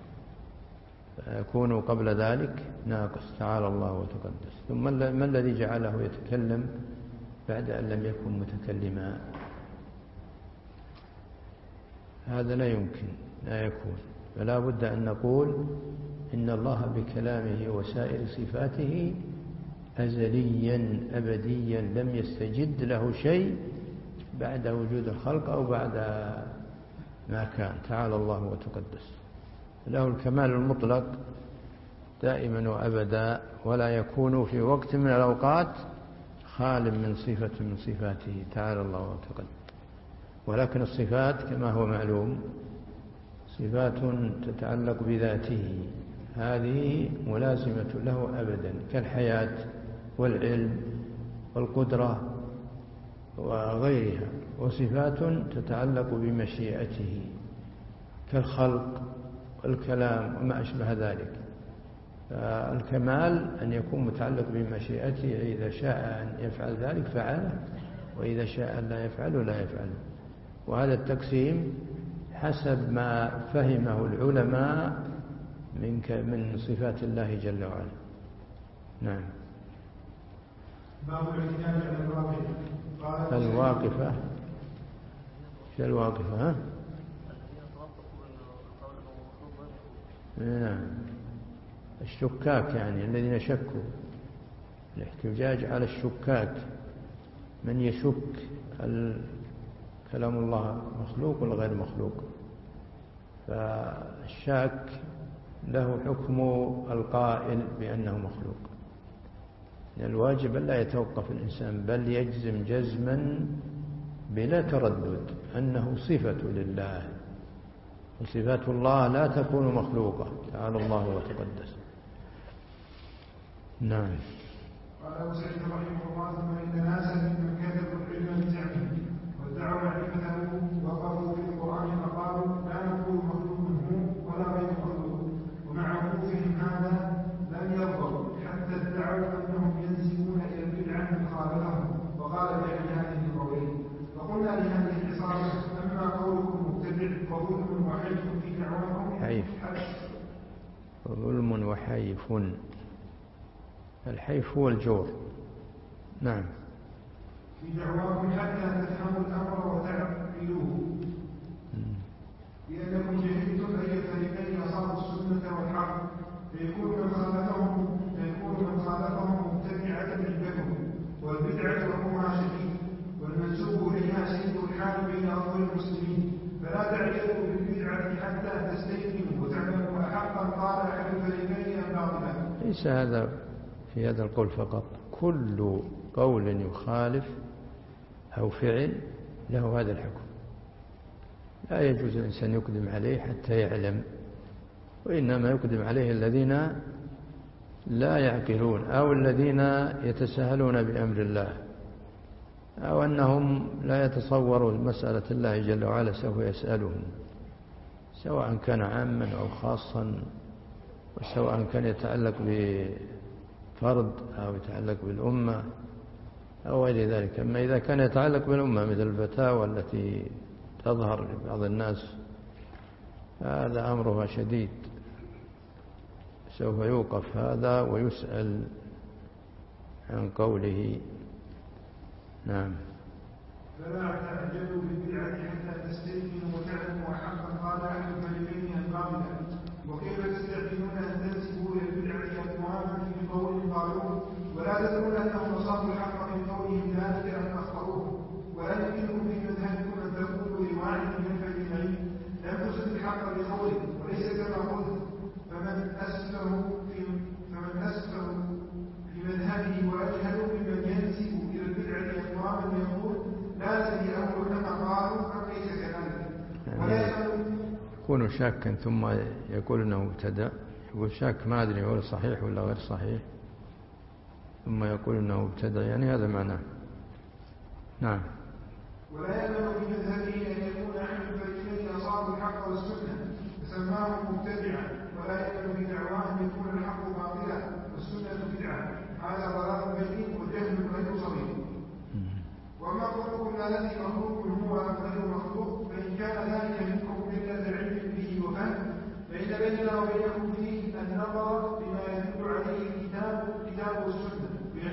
فيكون قبل ذلك ناقص تعالى الله وتقدس. ثم ما الذي جعله يتكلم بعد أن لم يكن متكلما؟ هذا لا يمكن، لا يكون. فلا بد أن نقول إن الله بكلامه وسائر صفاته أزليا أبديا لم يستجد له شيء بعد وجود الخلق أو بعد ما كان، تعالى الله وتقدس. له الكمال المطلق دائما وأبدا، ولا يكون في وقت من الأوقات خال من صفة من صفاته تعالى الله وتقدس. ولكن الصفات كما هو معلوم صفات تتعلق بذاته، هذه ملازمة له أبدا، كالحياة والعلم والقدرة وغيرها. وصفات تتعلق بمشيئته كالخلق والكلام وما أشبه ذلك. الكمال أن يكون متعلق بمشيئته، إذا شاء أن يفعل ذلك فعله، وإذا شاء أن لا يفعله لا يفعله. وهذا التقسيم حسب ما فهمه العلماء من من صفات الله جل وعلا. نعم. باب الاعتماد على الواقفة. الواقفة شو الواقفة؟ ها؟ نعم، الشكاك يعني الذين شكوا، الاحتجاج على الشكاك، من يشك كلام الله مخلوق ولا غير مخلوق. فالشاك له حكم القائل بأنه مخلوق. الواجب أن لا يتوقف الإنسان، بل يجزم جزما بلا تردد أنه صفة لله، وصفات الله لا تكون مخلوقة تعالى الله وتقدس. نعم. قال أبو سعيد رحمه الله: ثم إن ناسا ممن كذبوا العلم بزعمه وادعوا معرفته وقفوا في القرآن فقالوا لا نقول مخلوق هو ولا غير مخلوق، ومع وقوفهم هذا لم يرضوا حتى ادعوا أنهم ينسبون إلى البدعة من خالفهم، وقال بأحد هذه القولين. فقلنا لهذه العصابة: أما قولكم مبتدع فظلم وحيف في دعواكم. حيف، ظلم وحيف. الحيف هو الجور. نعم. في دعواكم حتى تفهموا الأمر وتعقلوه، لأنكم جهلتم أي الفريقين أصابوا السنة والحق، فيكون من خالفهم فيكون من خالفهم مبتدعا عندكم، والبدعة حكمها شديد، والمنسوب إليها سيد الحال بين أفضل المسلمين. فلا تعجبوا بالبدعة حتى تستيقنوا وتعلموا أحقا قال أحد الفريقين أم باطلا. ليس هذا في هذا القول فقط، كل قول يخالف أو فعل له هذا الحكم. لا يجوز الإنسان يقدم عليه حتى يعلم، وإنما يقدم عليه الذين لا يعقلون أو الذين يتساهلون بأمر الله، أو أنهم لا يتصوروا مسألة الله جل وعلا سوف يسألهم، سواء كان عاما أو خاصا، وسواء كان يتعلق بفرد أو يتعلق بالأمة أو غير ذلك. أما إذا كان يتعلق بالأمة مثل الفتاوى التي تظهر لبعض الناس، هذا أمرها شديد، سوف يوقف هذا ويسأل عن قوله. نعم. فلا تعجلوا بالبدعة حتى تستيقنوا وتعلموا حقا قال أحد الفريقين الباطلا. وكيف تستعجلون أن تنسبوا إلى البدعة أقواما في قول قالوه، ولا تدرون أنهم أصابوا الحق في قولهم ذلك أن أخطأوه. ولا يمكنكم في مذهبكم أن تقولوا لواحد من الفريقين لم تصب الحق بقوله وليس كما قلت، فمن أسفه في فمن أسفه في مذهبه وأجهل ممن ينسب إلى البدعة أقواما يقول لا تدري أمر كما قالوا أم ليس كذلك. ولا يكون شاكا ثم يقول أنه مبتدع، يقول شاك ما أدري هو صحيح ولا غير صحيح، ثم يقول أنه مبتدع، يعني هذا معناه. نعم. ولا يأمن في مذهبه أن يكون أحد الفريقين أصاب الحق والسنة فسماه مبتدعا، ولا يأمن في دعواه أن يكون الحق باطلا والسنة بدعة، هذا ضلال بين وجهل غير صغير. وما قولكم الذي مخلوق هو غير مخلوق فإن كان ذلك منكم قلة العلم به وفهم فإن بيننا وبينكم فيه النظر بما يدل عليه الكتاب كتاب والسنة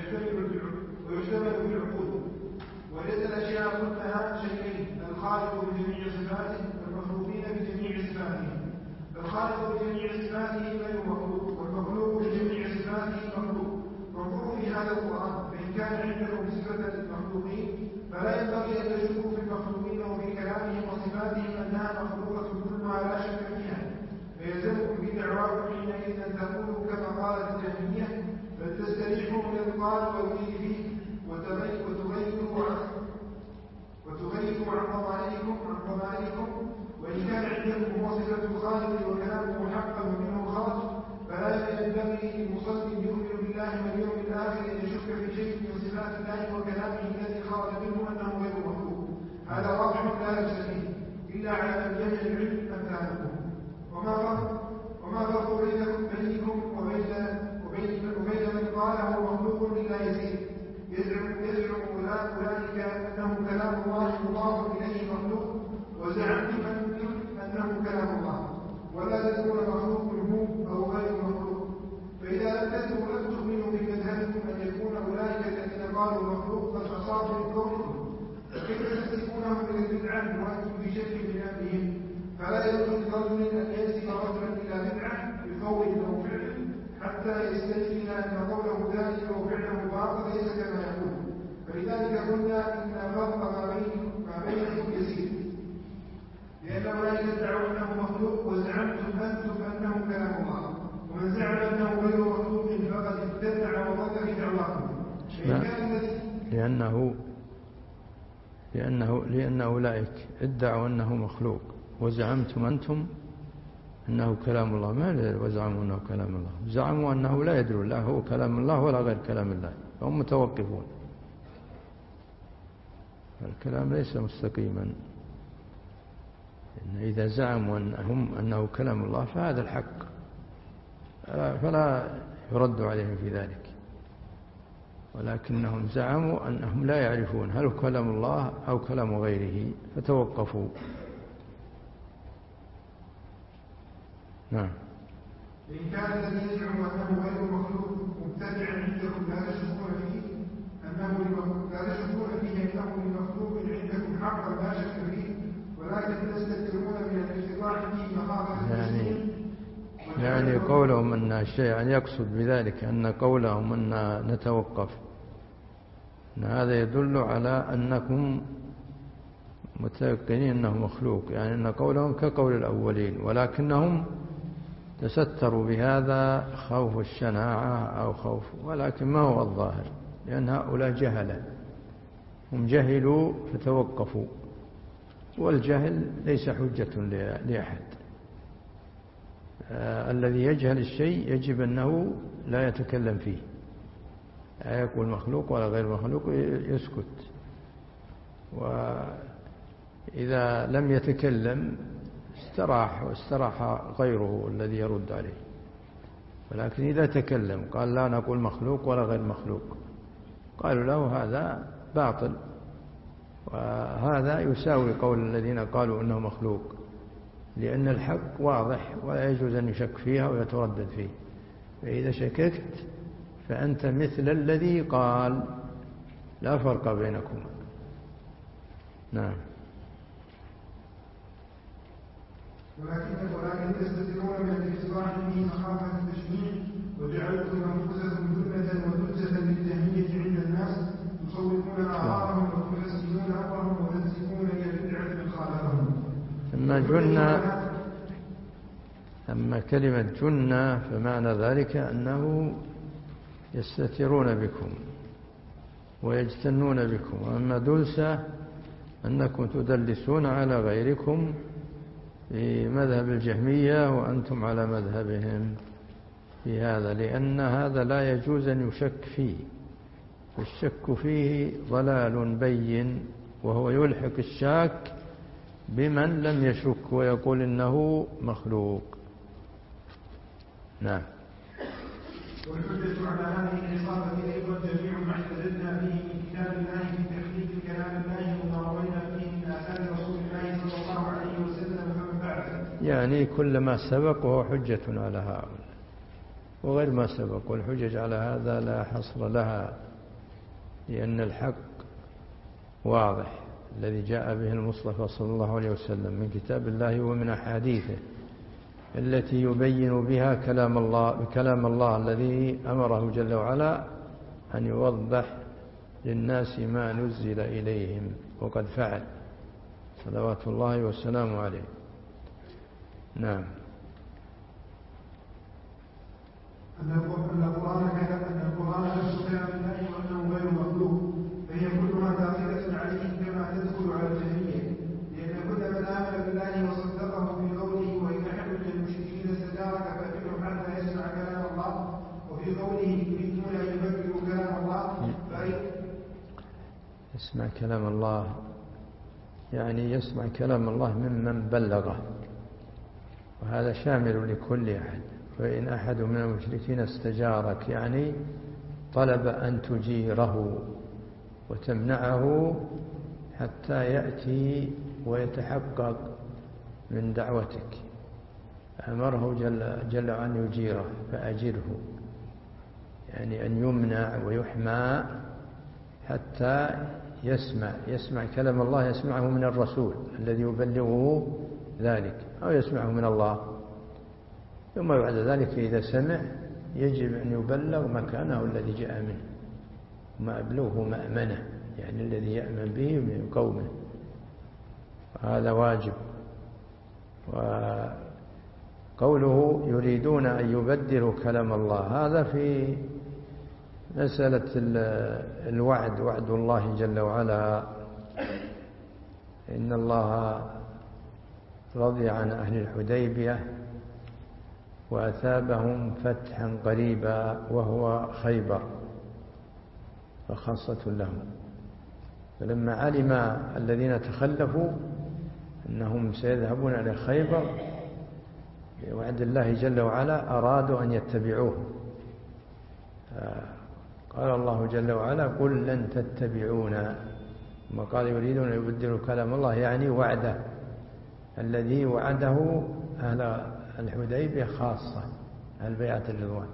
ويحتمل بالعقول. وليس الأشياء كلها شيئين، الخالق بجميع صفاته والمخلوقين بجميع صفاته. الخالق بجميع صفاته غير مخلوق، والمخلوق بجميع صفاته مخلوق. وانظروا في هذا القرآن، فإن كان عندكم صفة المخلوقين فلا ينبغي أن تشكوا في المخلوقين وفي كلامهم وصفاتهم أنها مخلوقة كلها لا شك فيها، فيلزمكم في دعواكم حينئذ أن تقولوا كما قالت الجهمية، بل تستريحوا من القال والقيل فيه وتغيروا عن وتغيروا عن ضمائركم عن ضمائركم وإن كان عندكم هو صفة الخالق وكلامه حقا ومنه خلق فلا ينبغي للمصلي يؤمن بالله واليوم الآخر أن يشك في شيء من صفات الله وكلامه الذي خرج منه أنه غير مخلوق. هذا واضح لا لبس فيه إلا على من جهل العلم أمثالكم. وما فرق وما فرق بينكم وبين وبين وبين من قال هو مخلوق إلا يسير، يزعم يزعم أولئك أنه كلام الله مضاف إليه مخلوق، وزعمتم أنه كلام الله، ولا تكون مخلوق هو أو غير مخلوق. فإذا لم تكونوا لم تؤمنوا بمذهبكم أن يكون أولئك الذين قالوا مخلوق قد أصابوا من قولكم، فكيف تنسبونهم إلى البدعة وأنتم في شك من أمرهم؟ فلا يجوز لرجل أن ينسب رجلا إلى بدعة بقول أو فعل حتى يستيقن أن قوله ذلك وفعله باطل ليس كما يقول. فلذلك قلنا إن الفرق ما بينكم ما بينكم يسير، لأن أولئك ادعوا أنه مخلوق وزعمتم أنتم أنه كلام الله، ومن زعم أنه غير مخلوق فقد ابتدع وضل في دعواكم. لأنه لأنه لأن أولئك ادعوا أنه مخلوق وزعمتم أنتم أنه كلام الله، ما وزعموا أنه كلام الله، زعموا أنه لا يدرون لا هو كلام الله ولا غير كلام الله، هم متوقفون. الكلام ليس مستقيما، إن إذا زعموا أنهم أنه كلام الله فهذا الحق، فلا يرد عليهم في ذلك، ولكنهم زعموا أنهم لا يعرفون هل هو كلام الله أو كلام غيره فتوقفوا. نعم. إن كان الذي يزعم أنه غير مخلوق مبتدعا عندكم لا تشكون فيه أنه لا تشكون فيه أنه لمخلوق عندكم حقا لا شك فيه، ولكن تستكثرون من الافتراح فيه مخافة يعني يعني قولهم أن الشيء يعني يقصد بذلك أن قولهم أن نتوقف أن هذا يدل على أنكم متيقنين أنه مخلوق، يعني أن قولهم كقول الأولين، ولكنهم تستروا بهذا خوف الشناعة أو خوف، ولكن ما هو الظاهر، لأن هؤلاء جهلة، هم جهلوا فتوقفوا، والجهل ليس حجة لأحد. آه الذي يجهل الشيء يجب أنه لا يتكلم فيه، لا يقول مخلوق ولا غير مخلوق، يسكت، وإذا لم يتكلم استراح واستراح غيره الذي يرد عليه. ولكن إذا تكلم قال لا نقول مخلوق ولا غير مخلوق، قالوا له هذا باطل، وهذا يساوي قول الذين قالوا إنه مخلوق، لأن الحق واضح ولا يجوز أن يشك فيها ويتردد فيه. فإذا شككت فأنت مثل الذي قال، لا فرق بينكما. نعم. ولكن ولكن تستطيعون من الاصلاح به مخافة التشنيع، وجعلتم أنفسكم ذلة ودلسة للجهمية عند الناس، تصوفون أعراضهم وتحسنون أمرهم وتنسبون إلى البدعة من خالفهم. أما جنة أما كلمة جنة فمعنى ذلك أنه يستترون بكم ويجتنون بكم، وأما دلسة أنكم تدلسون على غيركم في مذهب الجهمية وأنتم على مذهبهم في هذا، لأن هذا لا يجوز أن يشك فيه، الشك فيه ضلال بين وهو يلحق الشاك بمن لم يشك ويقول إنه مخلوق. نعم. والحجة على هذه الإصابة أيضا جميع ما احتججنا به من كتاب الله في تحديد كلام الله وما روينا فيه من آثار رسول الله صلى الله عليه وسلم فمن بعد. يعني كل ما سبق وهو حجة على هؤلاء، وغير ما سبق، والحجج على هذا لا حصر لها، لأن الحق واضح الذي جاء به المصطفى صلى الله عليه وسلم من كتاب الله ومن أحاديثه التي يبين بها كلام الله كلام الله الذي أمره جل وعلا أن يوضح للناس ما نزل إليهم، وقد فعل صلوات الله والسلام عليه. نعم. أن القرآن كلام أن القرآن نفسه كلام الله وأنه غير مخلوق، فهي كلها داخلة عليه كما تدخل على الجميع، لأن كل من آمن بالله وصدقه في قوله وإن أحد من المشركين استجارك فأجره حتى يسمع كلام الله، وفي قوله يريدون أن يبدلوا كلام الله يسمع كلام الله يعني يسمع كلام الله ممن بلغه، وهذا شامل لكل أحد. وإن أحد من المشركين استجارك يعني طلب أن تجيره وتمنعه حتى يأتي ويتحقق من دعوتك، أمره جل, جل أن يجيره فأجره، يعني أن يمنع ويحمى حتى يسمع يسمع كلام الله، يسمعه من الرسول الذي يبلغه ذلك، أو يسمعه من الله. ثم بعد ذلك إذا سمع يجب أن يبلغ مكانه الذي جاء منه، ما أبلغه مأمنه، يعني الذي يأمن به من قومه، هذا واجب. وقوله يريدون أن يبدلوا كلام الله، هذا في مسألة الوعد، وعد الله جل وعلا، إن الله رضي عن أهل الحديبية وأثابهم فتحا قريبا وهو خيبر، فخاصة لهم. فلما علم الذين تخلفوا أنهم سيذهبون إلى خيبر بوعد الله جل وعلا أرادوا أن يتبعوه، قال الله جل وعلا قل لن تتبعونا، ثم قال يريدون أن يبدلوا كلام الله، يعني وعده الذي وعده أهل الحديبية خاصة، أهل بيعة الرضوان.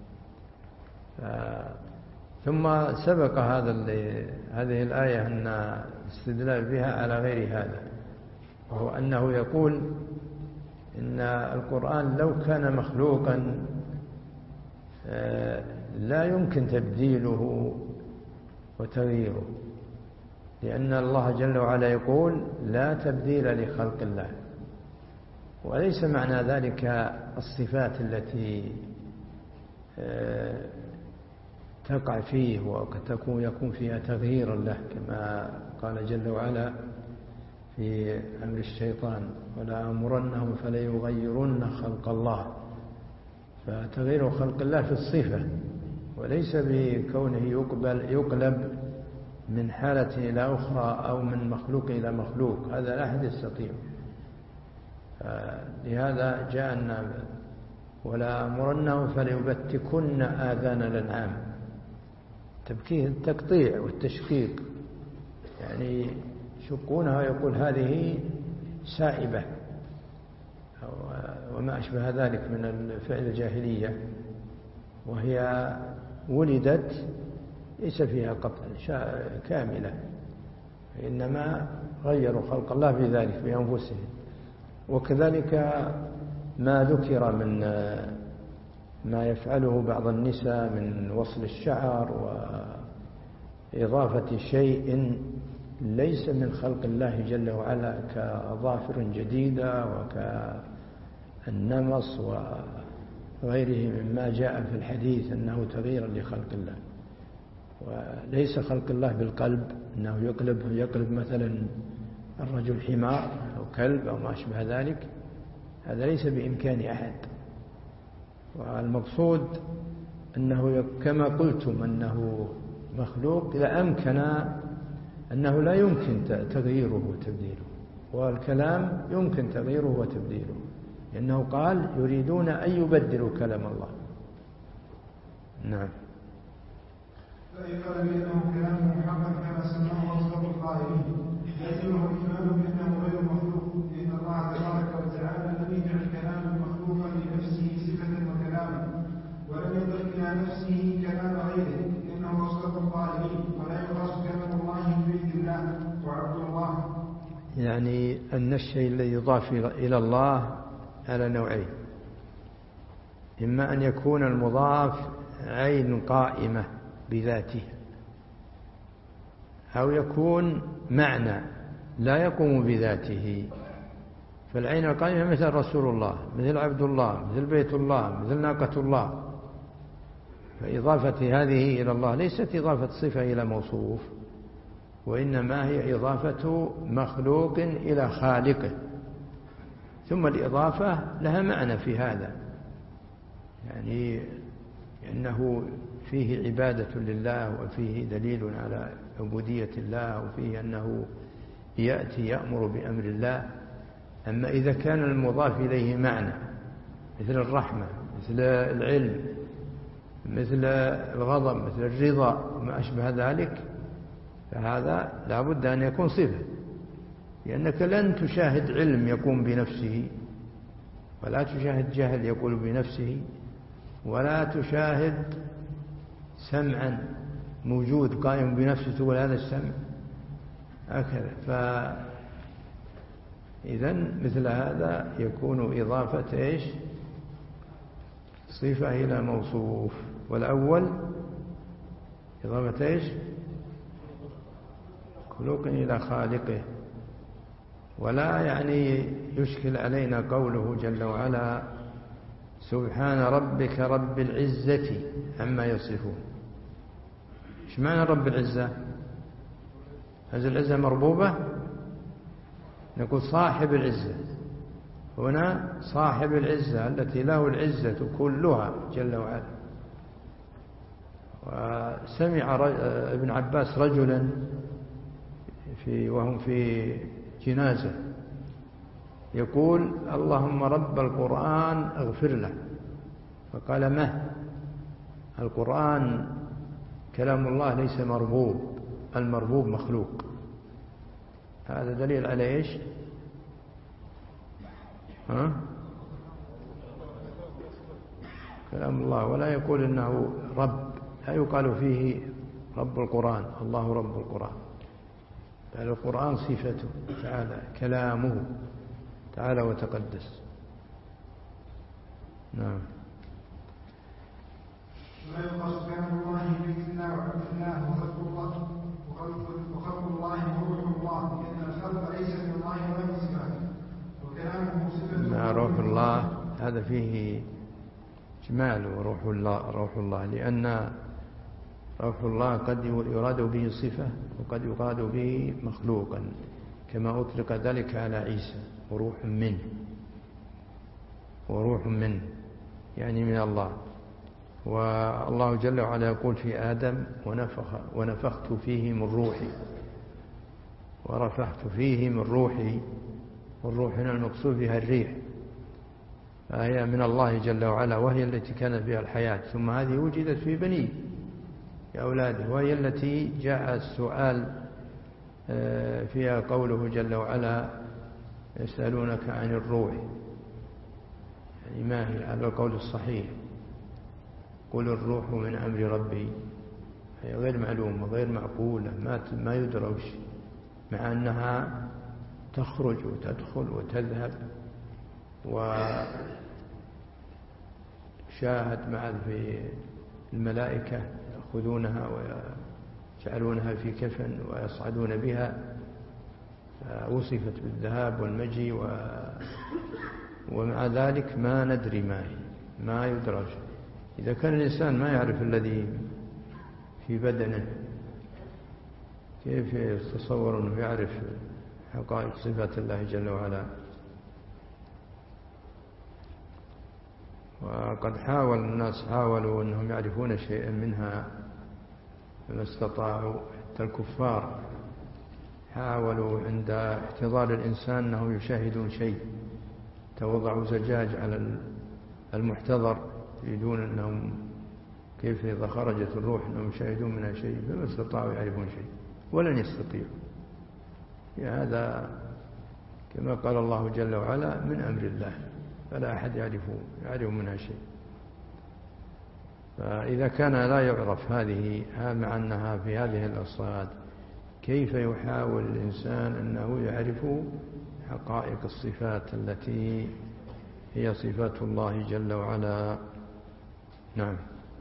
ثم سبق هذا هذه الآية أن استدلال بها على غير هذا، وهو أنه يقول إن القرآن لو كان مخلوقا لا يمكن تبديله وتغييره، لأن الله جل وعلا يقول لا تبديل لخلق الله، وليس معنى ذلك الصفات التي تقع فيه وتكون يكون فيها تغيير له، كما قال جل وعلا في أمر الشيطان ولا أمرنهم فليغيرن خلق الله، فتغيير خلق الله في الصفة، وليس بكونه يقبل يقلب من حالة إلى أخرى أو من مخلوق إلى مخلوق، هذا لا أحد يستطيع. لهذا جاءنا ولا أمرنهم فليبتكن آذان الأنعام، تبكيه التقطيع والتشقيق، يعني يشقونها ويقول هذه سائبة وما أشبه ذلك من الفعل الجاهلية، وهي ولدت ليس فيها قطع كاملة، إنما غيروا خلق الله بذلك بأنفسهم. وكذلك ما ذكر من ما يفعله بعض النساء من وصل الشعر وإضافة شيء ليس من خلق الله جل وعلا كأظافر جديدة وكالنمص وغيره مما جاء في الحديث أنه تغيير لخلق الله. وليس خلق الله بالقلب أنه يقلب يقلب مثلا الرجل حمار أو كلب أو ما أشبه ذلك، هذا ليس بإمكان أحد. والمقصود أنه كما قلتم أنه مخلوق، إذا أمكن أنه لا يمكن تغييره وتبديله، والكلام يمكن تغييره وتبديله، لأنه قال يريدون أن يبدلوا كلام الله. نعم. فإن قال بأنه كلام محمد كما سماه أصدق القائلين يلزمه الإيمان بأنه غير مخلوق، لأن الله تبارك وتعالى لم يجعل كلاما مخلوقا لنفسه صفة وكلاما، ولم يضف إلى نفسه كلام غيره، لأنه أصدق القائلين ولا يقاس كلام الله بيد الله وعبد الله. يعني أن الشيء الذي يضاف إلى الله على نوعين: إما أن يكون المضاف عين قائمة بذاته، أو يكون معنى لا يقوم بذاته. فالعين القائمة مثل رسول الله، مثل عبد الله، مثل بيت الله، مثل ناقة الله. فإضافة هذه إلى الله ليست إضافة صفة إلى موصوف، وإنما هي إضافة مخلوق إلى خالقه. ثم الإضافة لها معنى في هذا، يعني أنه فيه عبادة لله، وفيه دليل على عبودية الله، وفيه أنه يأتي يأمر بأمر الله. أما إذا كان المضاف إليه معنى مثل الرحمة، مثل العلم، مثل الغضب، مثل الرضا وما أشبه ذلك، فهذا لا بد أن يكون صفة، لأنك لن تشاهد علم يقوم بنفسه، ولا تشاهد جهل يقول بنفسه، ولا تشاهد سمعا موجود قائم بنفسه تقول هذا السمع هكذا. فإذن مثل هذا يكون إضافة إيش؟ صفة إلى موصوف. والأول إضافة إيش؟ خلوق إلى خالقه. ولا يعني يشكل علينا قوله جل وعلا سبحان ربك رب العزة عما يصفون. ايش معنى رب العزة؟ هذه العزة مربوبة؟ نقول صاحب العزة. هنا صاحب العزة التي له العزة كلها جل وعلا. وسمع ابن عباس رجلا في وهم في جنازة يقول اللهم رب القرآن اغفر له، فقال ما القرآن كلام الله ليس مربوب، المربوب مخلوق. هذا دليل على ايش؟ ها؟ كلام الله. ولا يقول انه رب، لا يقال فيه رب القرآن، الله رب القرآن، بل القرآن صفته تعالى، كلامه تعالى وتقدس. نعم. ولا يقاس كلام الله بيد الله وعبد الله وخلق الله وخلق الله وروح الله، لأن الخلق ليس من الله ولا من صفاته، وكلامه صفته. روح الله هذا فيه إجمال، وروح الله روح الله، لأن روح الله قد يراد به صفة وقد يراد به مخلوقا، كما أطلق ذلك على عيسى وروح منه، وروح منه يعني من الله. والله جل وعلا يقول في آدم ونفخ ونفخت فيه من روحي ورفعت فيه من روحي، والروح هنا المقصود بها الريح، فهي من الله جل وعلا، وهي التي كانت بها الحياة، ثم هذه وجدت في بنيه في أولاده، وهي التي جاء السؤال فيها قوله جل وعلا يسألونك عن الروح، يعني ما هي؟ على القول الصحيح قل الروح من أمر ربي، هي غير معلومة غير معقولة، ما ما يدرج، مع أنها تخرج وتدخل وتذهب، وشاهد مع في الملائكة يأخذونها ويجعلونها في كفن ويصعدون بها، وصفت بالذهاب والمجيء، و... ومع ذلك ما ندري ما هي، ما يدرج. إذا كان الإنسان ما يعرف الذي في بدنه، كيف يتصور أنه يعرف حقائق صفات الله جل وعلا؟ وقد حاول الناس حاولوا أنهم يعرفون شيئا منها فما استطاعوا، حتى الكفار حاولوا عند احتضار الإنسان أنه يشاهدون شيء، توضعوا زجاج على المحتضر يريدون أنهم كيف إذا خرجت الروح أنهم يشاهدون منها شيء، فما استطاعوا يعرفون شيء ولن يستطيعوا. هذا كما قال الله جل وعلا من أمر الله، فلا أحد يعرف يعرف منها شيء. فإذا كان لا يعرف هذه مع أنها في هذه الأصفاد، كيف يحاول الإنسان أنه يعرف حقائق الصفات التي هي صفات الله جل وعلا؟ نعم.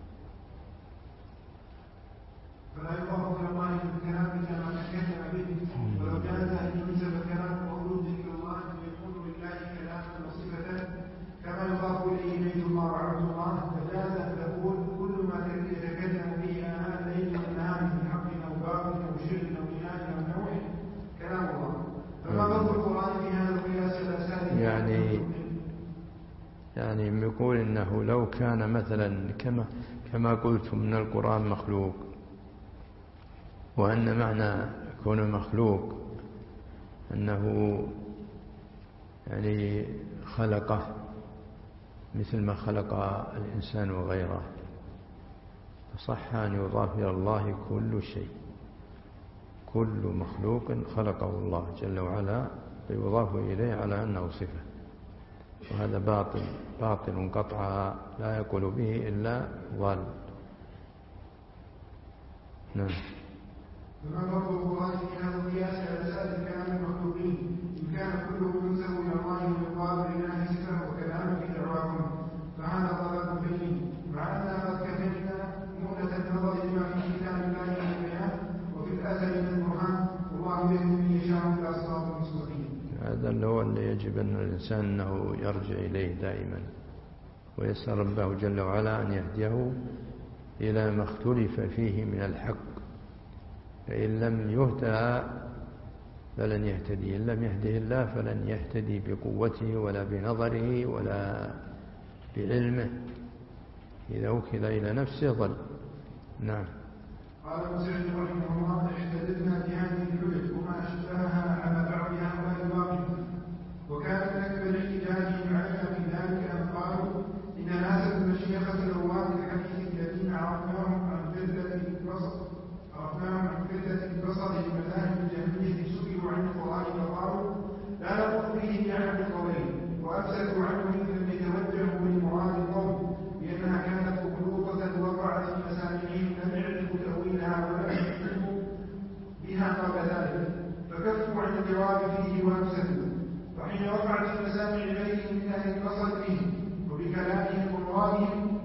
فلا يضاف إلى الله في الكلام كما تكلم به، ولو جاز أن ينسب كلام مولود إلى الله فيكون لله كلاما وصفة كما يضاف إليه بيت الله وعبد الله، فجاز أن تقول كل ما يتكلم به آناء الليل والنهار من حق أو باطل أو شر أو بناء أو نوح كلام الله. فما ضد القرآن في هذا القياس الأساسي؟ يعني يعني يقول إنه لو كان مثلا كما كما قلتم من القرآن مخلوق، وأن معنى كونه مخلوق أنه يعني خلقه مثل ما خلق الإنسان وغيره، فصح أن يضاف إلى الله كل شيء، كل مخلوق خلقه الله جل وعلا فيضاف إليه على أنه صفة، وهذا باطل باطل قطعا لا يقول به إلا ضال. نعم. فما ضرب القرآن في هذا القياس على سائر الكلام المخلوقين إن كان كله ينسب إلى الله ويقال لله صفة وكلام في دعواهم، فهذا ضلال بين، مع أننا قد كفينا مهلة النظر لما في كتاب الله من البيان وفي الأزل من القرآن، والله يهدي من يشاء إلى صراط مستقيم. هذا اللي هو اللي يجب أن الإنسان أنه يرجع إليه دائما ويسأل ربه جل وعلا أن يهديه إلى ما اختلف فيه من الحق، فإن لم يهتدى فلن يهتدي، إن لم يهده الله فلن يهتدي بقوته ولا بنظره ولا بعلمه، إذا وكل إلى نفسه ضل. نعم. قال مسعد رحمه الله: احتددنا بهذه الحجج وما أشبهها على بعض هؤلاء الواقف، وكان من أكبر احتجاجهم علينا في ذلك أن قالوا إن ناسا من المشيخة رواه الحديث الذين عرفناهم عن قلة البصر عرفناهم عن قلة البصر لمذاهب الجهمية سئلوا عن القرآن فقالوا لا نقول فيه بأحد القولين، وأفسدوا عنه إن لم يتوجهوا بالمراد القول لأنها كانت مخلوقة وقعت في مسامعهم لم يعرفوا تأويلها ولا يحكموا بها قبل ذلك، فكفوا عن الجواب فيه وأفسدوا. وحين وقعت في مسامع غيرهم من أهل البصر به وبكلامهم ومرادهم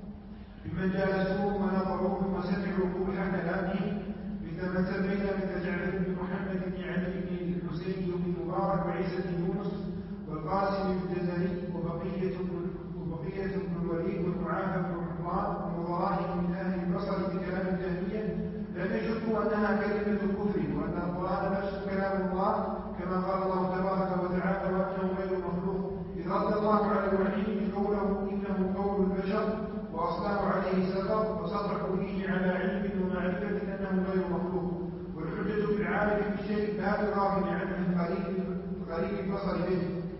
بمن جالسوهم ونظروهم وسمعوا قبح كلامهم، مثل من سمعنا مثل جعفر بن محمد بن علي بن الحسين بن مبارك وعيسى بن يونس والقاسم بن الجزري وبقية وبقية بن الوليد والمعافى بن حمران ونظراهم من أهل البصر بكلام الجهمية، لم يشكوا أنها كلمة الكفر وأن القرآن نفسه كلام الله كما قال الله تبارك وتعالى وأنه غير مخلوق، إذ رد الله على الوحيد قوله إنه قول البشر وأصلاه عليه سبب وصدحوا فيه على علم ومعرفة أنه غير مخلوق. والحجة في العارف بالشيء لا تغافل عنه القريب القريب البصر به،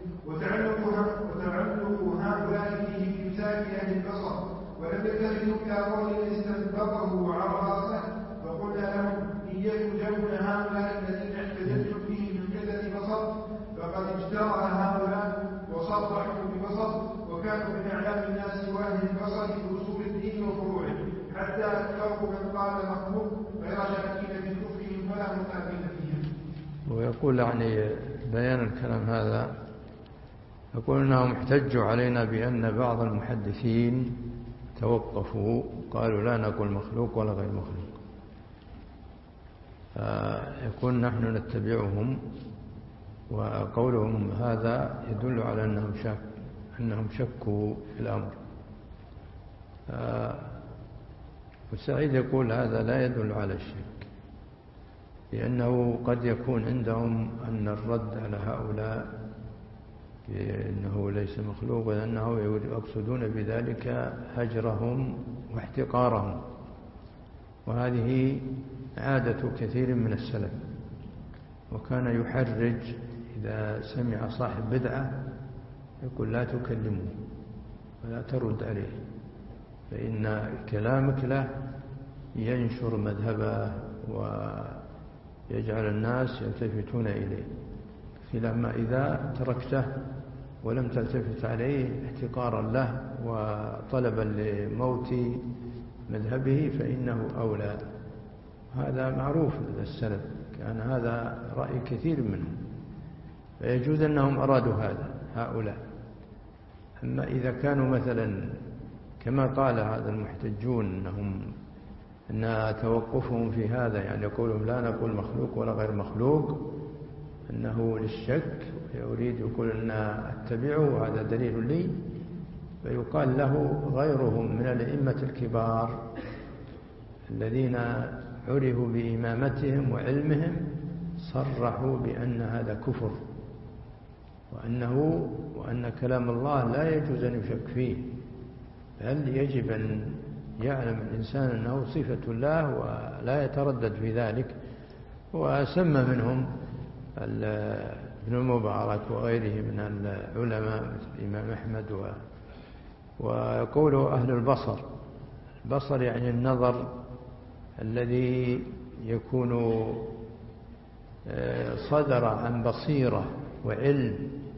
وتعلق وتعلق هؤلاء فيه بإمساك أهل البصر، ولم يلتفتوا إلى قول استنبطه وعرف أصله، فقلنا لهم إن يكن جمعنا هؤلاء الذين احتجتم فيه من قلة بصر فقد اجترأ هؤلاء وصرحوا ببصر، وكانوا من أعلام الناس وأهل البصر في أصول الدين وفروعه، حتى أكثروا من قال مخلوق غير شاكين في كفرهم ولا متابين فيهم. ويقول يعني بيان الكلام هذا، يقول أنهم احتجوا علينا بأن بعض المحدثين توقفوا قالوا لا نقول مخلوق ولا غير مخلوق، فيكون نحن نتبعهم، وقولهم هذا يدل على أنهم شك أنهم شكوا في الأمر. والسعيد يقول هذا لا يدل على الشك، لأنه قد يكون عندهم أن الرد على هؤلاء بأنه ليس مخلوق، لأنه يقصدون بذلك هجرهم واحتقارهم، وهذه عادة كثير من السلف، وكان يحرج إذا سمع صاحب بدعة يقول لا تكلمه ولا ترد عليه، فإن كلامك له ينشر مذهبه ويجعل الناس يلتفتون إليه، لما إذا تركته ولم تلتفت عليه احتقارا له وطلبا لموت مذهبه فإنه أولى. هذا معروف للسلف، كان هذا رأي كثير منهم، فيجوز أنهم أرادوا هذا هؤلاء. أما إذا كانوا مثلا كما قال هذا المحتجون أنهم أن توقفهم في هذا يعني يقولون لا نقول مخلوق ولا غير مخلوق أنه للشك، يريد يقول أن أتبعه هذا دليل لي، فيقال له غيرهم من الأئمة الكبار الذين عرفوا بإمامتهم وعلمهم صرحوا بأن هذا كفر، وأنه وأن كلام الله لا يجوز أن يشك فيه، بل يجب أن يعلم الإنسان أنه صفة الله ولا يتردد في ذلك. وسمى منهم ابن المبارك وغيره من العلماء مثل الإمام أحمد. ويقول أهل البصر، البصر يعني النظر الذي يكون صدر عن بصيرة وعلم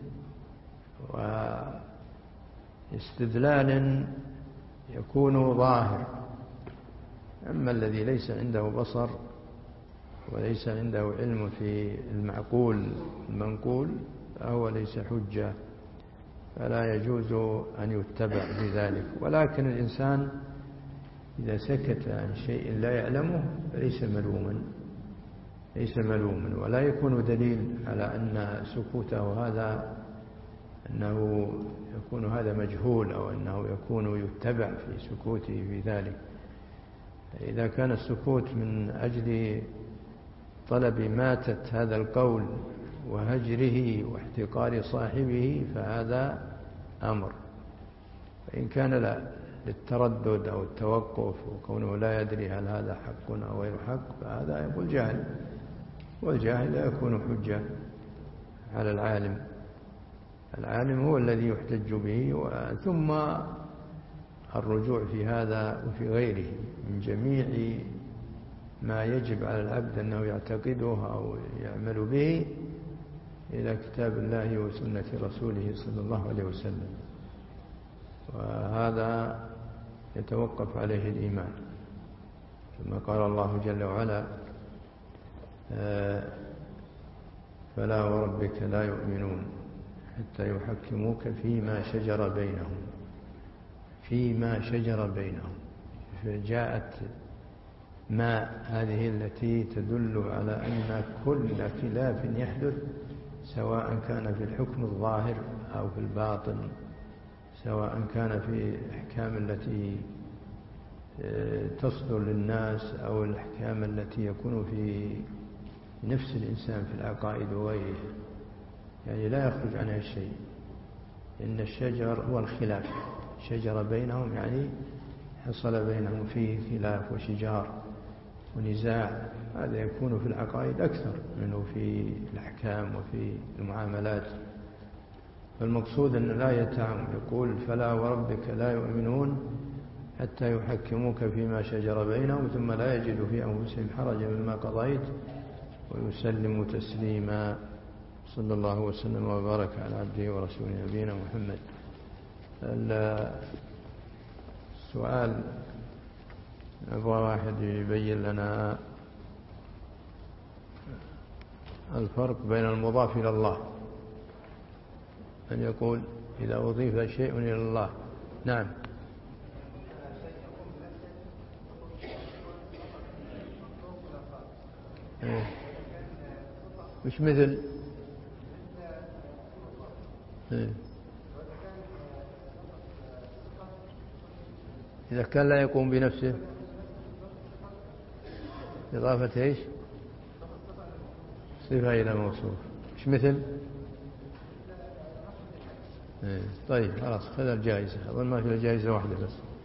واستدلال يكون ظاهر. أما الذي ليس عنده بصر وليس عنده علم في المعقول المنقول فهو ليس حجة، فلا يجوز أن يتبع بذلك. ولكن الإنسان إذا سكت عن شيء لا يعلمه فليس ملوما، ليس ملوما، ولا يكون دليل على أن سكوته هذا أنه يكون هذا مجهول أو أنه يكون يتبع في سكوته في ذلك. إذا كان السكوت من أجل طلب ماتة هذا القول وهجره واحتقار صاحبه فهذا أمر، فإن كان لا للتردد أو التوقف وكونه لا يدري هل هذا حق أو غير حق فهذا يقول جاهل، والجاهل لا يكون حجة على العالم. العالم هو الذي يحتج به. ثم الرجوع في هذا وفي غيره من جميع ما يجب على العبد أنه يعتقده أو يعمل به إلى كتاب الله وسنة رسوله صلى الله عليه وسلم، وهذا يتوقف عليه الإيمان. ثم قال الله جل وعلا فلا وربك لا يؤمنون حتى يحكموك فيما شجر بينهم، فيما شجر بينهم. فجاءت ما هذه التي تدل على أن كل خلاف يحدث سواء كان في الحكم الظاهر أو في الباطن، سواء كان في الأحكام التي تصدر للناس أو الأحكام التي يكون في نفس الإنسان في العقائد وغيره، يعني لا يخرج عنها شيء. إن الشجر هو الخلاف، شجر بينهم يعني حصل بينهم فيه خلاف وشجار ونزاع، هذا يكون في العقائد أكثر منه في الأحكام وفي المعاملات. فالمقصود أن الآية تعم يقول فلا وربك لا يؤمنون حتى يحكموك فيما شجر بينهم ثم لا يجدوا في أنفسهم حرجا مما قضيت ويسلموا تسليما. صلى الله وسلم وبارك على عبده ورسوله نبينا محمد. السؤال أبغى واحد يبين لنا الفرق بين المضاف إلى الله، أن يقول إذا أضيف شيء إلى الله. نعم. مش مثل إذا كان لا يقوم بنفسه إضافة إيش؟ صفة إلى موصوف. مش مثل طيب خلاص خذ الجائزة، أظن ما في الجائزة واحدة بس.